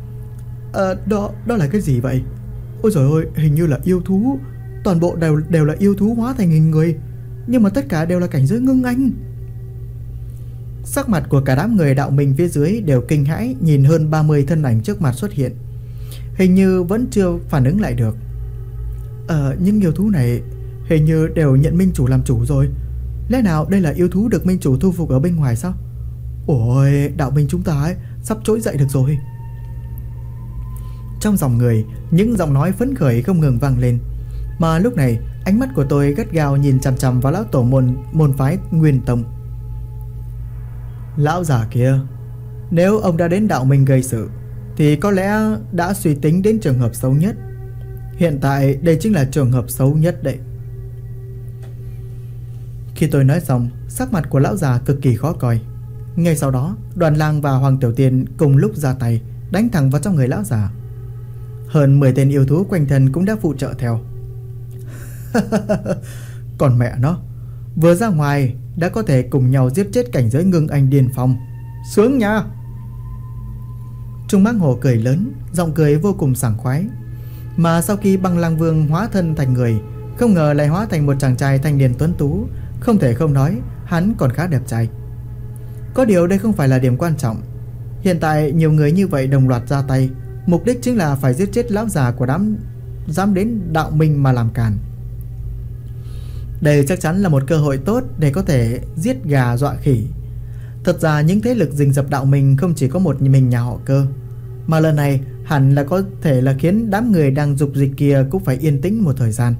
Đó là cái gì vậy? Ôi trời ơi, hình như là yêu thú. Toàn bộ đều là yêu thú hóa thành hình người, nhưng mà tất cả đều là cảnh giới ngưng anh. Sắc mặt của cả đám người đạo minh phía dưới đều kinh hãi nhìn hơn 30 thân ảnh trước mặt xuất hiện. Hình như vẫn chưa phản ứng lại được. Những yêu thú này hình như đều nhận minh chủ làm chủ rồi. Lẽ nào đây là yêu thú được minh chủ thu phục ở bên ngoài sao? Ôi, đạo minh chúng ta ấy sắp trỗi dậy được rồi. Trong dòng người, những giọng nói phấn khởi không ngừng vang lên. Mà lúc này, ánh mắt của tôi gắt gao nhìn chằm chằm vào lão tổ môn phái Nguyên Tông. Lão già kia, nếu ông đã đến đạo minh gây sự thì có lẽ đã suy tính đến trường hợp xấu nhất. Hiện tại đây chính là trường hợp xấu nhất đấy. Khi tôi nói xong, sắc mặt của lão già cực kỳ khó coi. Ngay sau đó, Đoàn Lang và Hoàng Tiểu Tiên cùng lúc ra tay, đánh thẳng vào trong người lão già. Hơn 10 tên yêu thú quanh thân cũng đã phụ trợ theo. Còn mẹ nó, vừa ra ngoài đã có thể cùng nhau giết chết cảnh giới ngưng anh điên phong. Sướng nha. Trung Mãng Hổ cười lớn, giọng cười vô cùng sảng khoái. Mà sau khi Băng Lang Vương hóa thân thành người, không ngờ lại hóa thành một chàng trai thanh niên tuấn tú. Không thể không nói, hắn còn khá đẹp trai. Có điều đây không phải là điểm quan trọng. Hiện tại nhiều người như vậy đồng loạt ra tay, mục đích chính là phải giết chết lão già của đám dám đến đạo minh mà làm càn. Đây chắc chắn là một cơ hội tốt để có thể giết gà dọa khỉ. Thật ra những thế lực rình rập đạo minh không chỉ có một mình nhà họ Cơ, mà lần này hẳn là có thể là khiến đám người đang dục dịch kia cũng phải yên tĩnh một thời gian.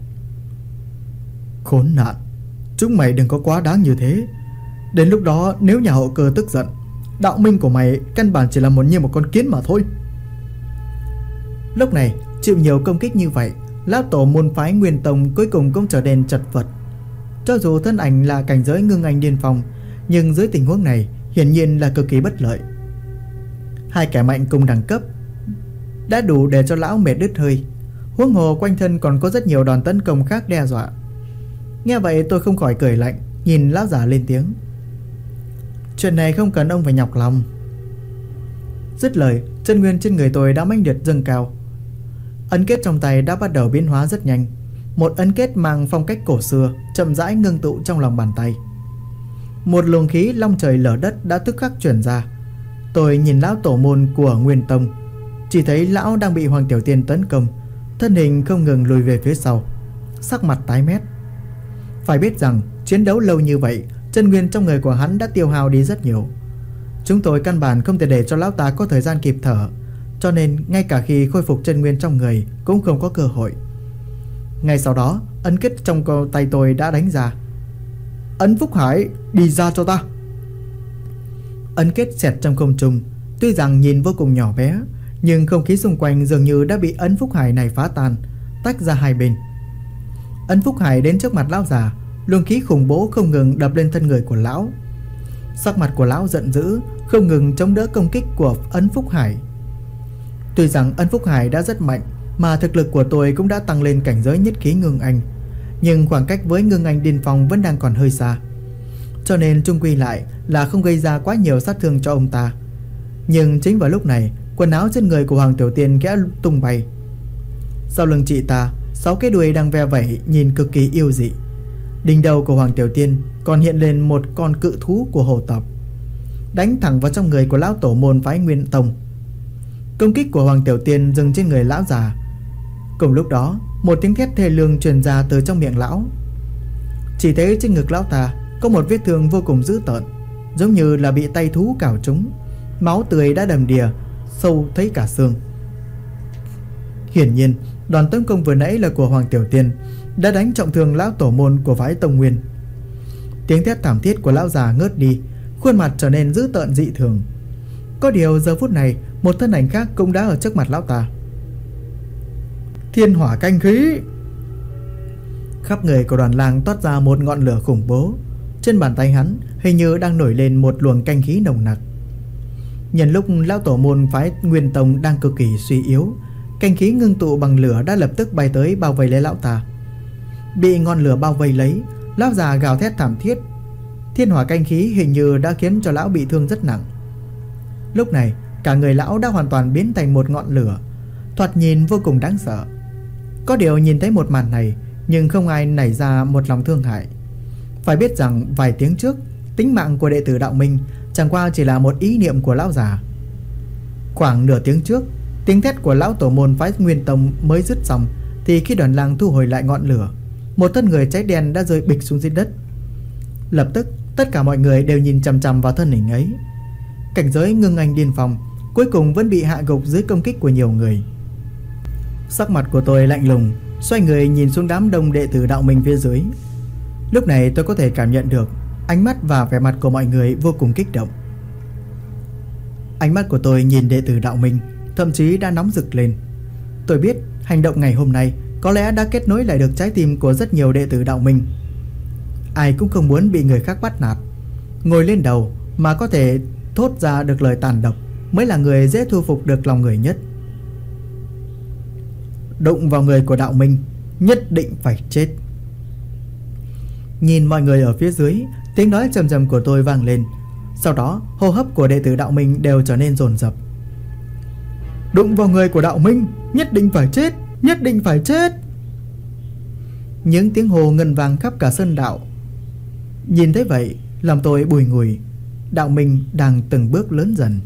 Khốn nạn, chúng mày đừng có quá đáng như thế. Đến lúc đó nếu nhà họ Cơ tức giận, đạo minh của mày căn bản chỉ là một con kiến mà thôi. Lúc này chịu nhiều công kích như vậy, lão tổ môn phái Nguyên Tông cuối cùng cũng trở nên chật vật. Cho dù thân ảnh là cảnh giới ngưng anh điên phong, nhưng dưới tình huống này hiển nhiên là cực kỳ bất lợi. Hai kẻ mạnh cùng đẳng cấp đã đủ để cho lão mệt đứt hơi, huống hồ quanh thân còn có rất nhiều đòn tấn công khác đe dọa. Nghe vậy tôi không khỏi cười lạnh, nhìn lão già lên tiếng. Chuyện này không cần ông phải nhọc lòng. Dứt lời, chân nguyên trên người tôi đã mãnh liệt dâng cao. Ấn kết trong tay đã bắt đầu biến hóa rất nhanh. Một ấn kết mang phong cách cổ xưa chậm rãi ngưng tụ trong lòng bàn tay. Một luồng khí long trời lở đất đã tức khắc chuyển ra. Tôi nhìn lão tổ môn của Nguyên Tông, chỉ thấy lão đang bị Hoàng Tiểu Tiên tấn công, thân hình không ngừng lùi về phía sau, sắc mặt tái mét. Phải biết rằng chiến đấu lâu như vậy, chân nguyên trong người của hắn đã tiêu hao đi rất nhiều. Chúng tôi căn bản không thể để cho lão ta có thời gian kịp thở, cho nên ngay cả khi khôi phục chân nguyên trong người cũng không có cơ hội. Ngay sau đó, ấn kết trong tay tôi đã đánh ra. Ấn Phúc Hải, đi ra cho ta. Ấn kết xẹt trong không trung, tuy rằng nhìn vô cùng nhỏ bé, nhưng không khí xung quanh dường như đã bị ấn Phúc Hải này phá tan, tách ra hai bên. Ấn Phúc Hải đến trước mặt lão già, luồng khí khủng bố không ngừng đập lên thân người của lão. Sắc mặt của lão giận dữ, không ngừng chống đỡ công kích của ấn Phúc Hải. Tuy rằng ấn Phúc Hải đã rất mạnh, mà thực lực của tôi cũng đã tăng lên cảnh giới nhất khí ngưng anh, nhưng khoảng cách với ngưng anh điên phong vẫn đang còn hơi xa, cho nên chung quy lại là không gây ra quá nhiều sát thương cho ông ta. Nhưng chính vào lúc này, quần áo trên người của Hoàng Tiểu Tiên khẽ tung bay. Sau lưng chị ta, 6 cái đuôi đang ve vẩy nhìn cực kỳ yêu dị. Đỉnh đầu của Hoàng Tiểu Tiên còn hiện lên một con cự thú của hổ tộc, đánh thẳng vào trong người của lão tổ môn phái Nguyên Tông. Công kích của Hoàng Tiểu Tiên dừng trên người lão già. Cùng lúc đó, một tiếng thét thê lương truyền ra từ trong miệng lão. Chỉ thấy trên ngực lão ta có một vết thương vô cùng dữ tợn, giống như là bị tay thú cào trúng, máu tươi đã đầm đìa, sâu thấy cả xương. Hiển nhiên, đòn tấn công vừa nãy là của Hoàng Tiểu Tiên đã đánh trọng thương lão tổ môn của phái Tông Nguyên. Tiếng thét thảm thiết của lão già ngớt đi, khuôn mặt trở nên dữ tợn dị thường. Có điều giờ phút này, một thân ảnh khác cũng đã ở trước mặt lão ta. Thiên hỏa canh khí. Khắp người của Đoàn Lang toát ra một ngọn lửa khủng bố. Trên bàn tay hắn hình như đang nổi lên một luồng canh khí nồng nặc. Nhân lúc lão tổ môn phái Nguyên Tông đang cực kỳ suy yếu, canh khí ngưng tụ bằng lửa đã lập tức bay tới bao vây lấy lão ta. Bị ngọn lửa bao vây lấy, lão già gào thét thảm thiết. Thiên hỏa canh khí hình như đã khiến cho lão bị thương rất nặng. Lúc này, cả người lão đã hoàn toàn biến thành một ngọn lửa, thoạt nhìn vô cùng đáng sợ. Có điều nhìn thấy một màn này, nhưng không ai nảy ra một lòng thương hại. Phải biết rằng vài tiếng trước, tính mạng của đệ tử đạo minh chẳng qua chỉ là một ý niệm của lão già. Khoảng nửa tiếng trước, tiếng thét của lão tổ môn phái Nguyên Tông mới dứt xong, thì khi đoàn lang thu hồi lại ngọn lửa, một thân người cháy đen đã rơi bịch xuống dưới đất. Lập tức tất cả mọi người đều nhìn chằm chằm vào thân hình ấy. Cảnh giới ngưng anh điên phong cuối cùng vẫn bị hạ gục dưới công kích của nhiều người. Sắc mặt của tôi lạnh lùng, xoay người nhìn xuống đám đông đệ tử đạo minh phía dưới. Lúc này tôi có thể cảm nhận được ánh mắt và vẻ mặt của mọi người vô cùng kích động. Ánh mắt của tôi nhìn đệ tử đạo minh thậm chí đã nóng rực lên. Tôi biết hành động ngày hôm nay có lẽ đã kết nối lại được trái tim của rất nhiều đệ tử đạo minh. Ai cũng không muốn bị người khác bắt nạt. Ngồi lên đầu mà có thể thốt ra được lời tàn độc mới là người dễ thu phục được lòng người nhất. Đụng vào người của đạo minh, nhất định phải chết. Nhìn mọi người ở phía dưới, tiếng nói trầm trầm của tôi vang lên. Sau đó hô hấp của đệ tử đạo minh đều trở nên dồn dập. Đụng vào người của đạo minh, nhất định phải chết, nhất định phải chết. Những tiếng hô ngân vang khắp cả sân đạo. Nhìn thấy vậy, lòng tôi bùi ngùi. Đạo minh đang từng bước lớn dần.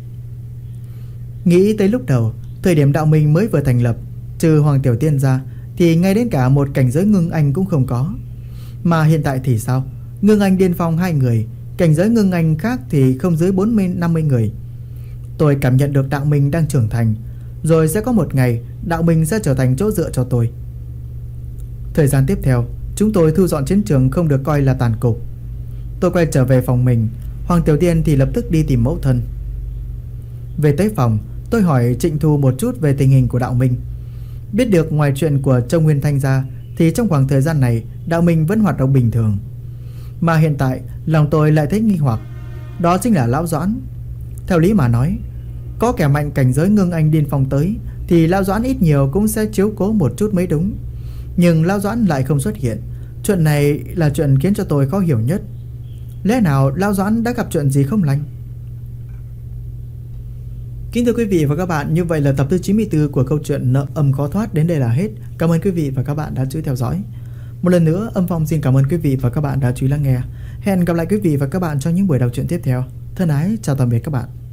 Nghĩ tới lúc đầu, thời điểm đạo minh mới vừa thành lập, trừ Hoàng Tiểu Tiên ra thì ngay đến cả một cảnh giới ngưng anh cũng không có. Mà hiện tại thì sao? Ngưng anh điên phong 2 người, cảnh giới ngưng anh khác thì không dưới 40-50 người. Tôi cảm nhận được đạo minh đang trưởng thành, rồi sẽ có một ngày đạo minh sẽ trở thành chỗ dựa cho tôi. Thời gian tiếp theo, chúng tôi thu dọn chiến trường không được coi là tàn cục. Tôi quay trở về phòng mình, Hoàng Tiểu Tiên thì lập tức đi tìm mẫu thân. Về tới phòng, tôi hỏi Trịnh Thu một chút về tình hình của đạo minh. Biết được ngoài chuyện của Châu Nguyên Thanh ra thì trong khoảng thời gian này đạo minh vẫn hoạt động bình thường. Mà hiện tại lòng tôi lại thấy nghi hoặc. Đó chính là Lão Doãn. Theo lý mà nói, có kẻ mạnh cảnh giới ngưng anh điên phong tới thì Lão Doãn ít nhiều cũng sẽ chiếu cố một chút mới đúng. Nhưng Lão Doãn lại không xuất hiện. Chuyện này là chuyện khiến cho tôi khó hiểu nhất. Lẽ nào Lão Doãn đã gặp chuyện gì không lành? Kính thưa quý vị và các bạn, như vậy là tập thứ 94 của câu chuyện Nợ Âm Khó Thoát đến đây là hết. Cảm ơn quý vị và các bạn đã chú ý theo dõi. Một lần nữa, Âm Phong xin cảm ơn quý vị và các bạn đã chú ý lắng nghe. Hẹn gặp lại quý vị và các bạn trong những buổi đọc truyện tiếp theo. Thân ái, chào tạm biệt các bạn.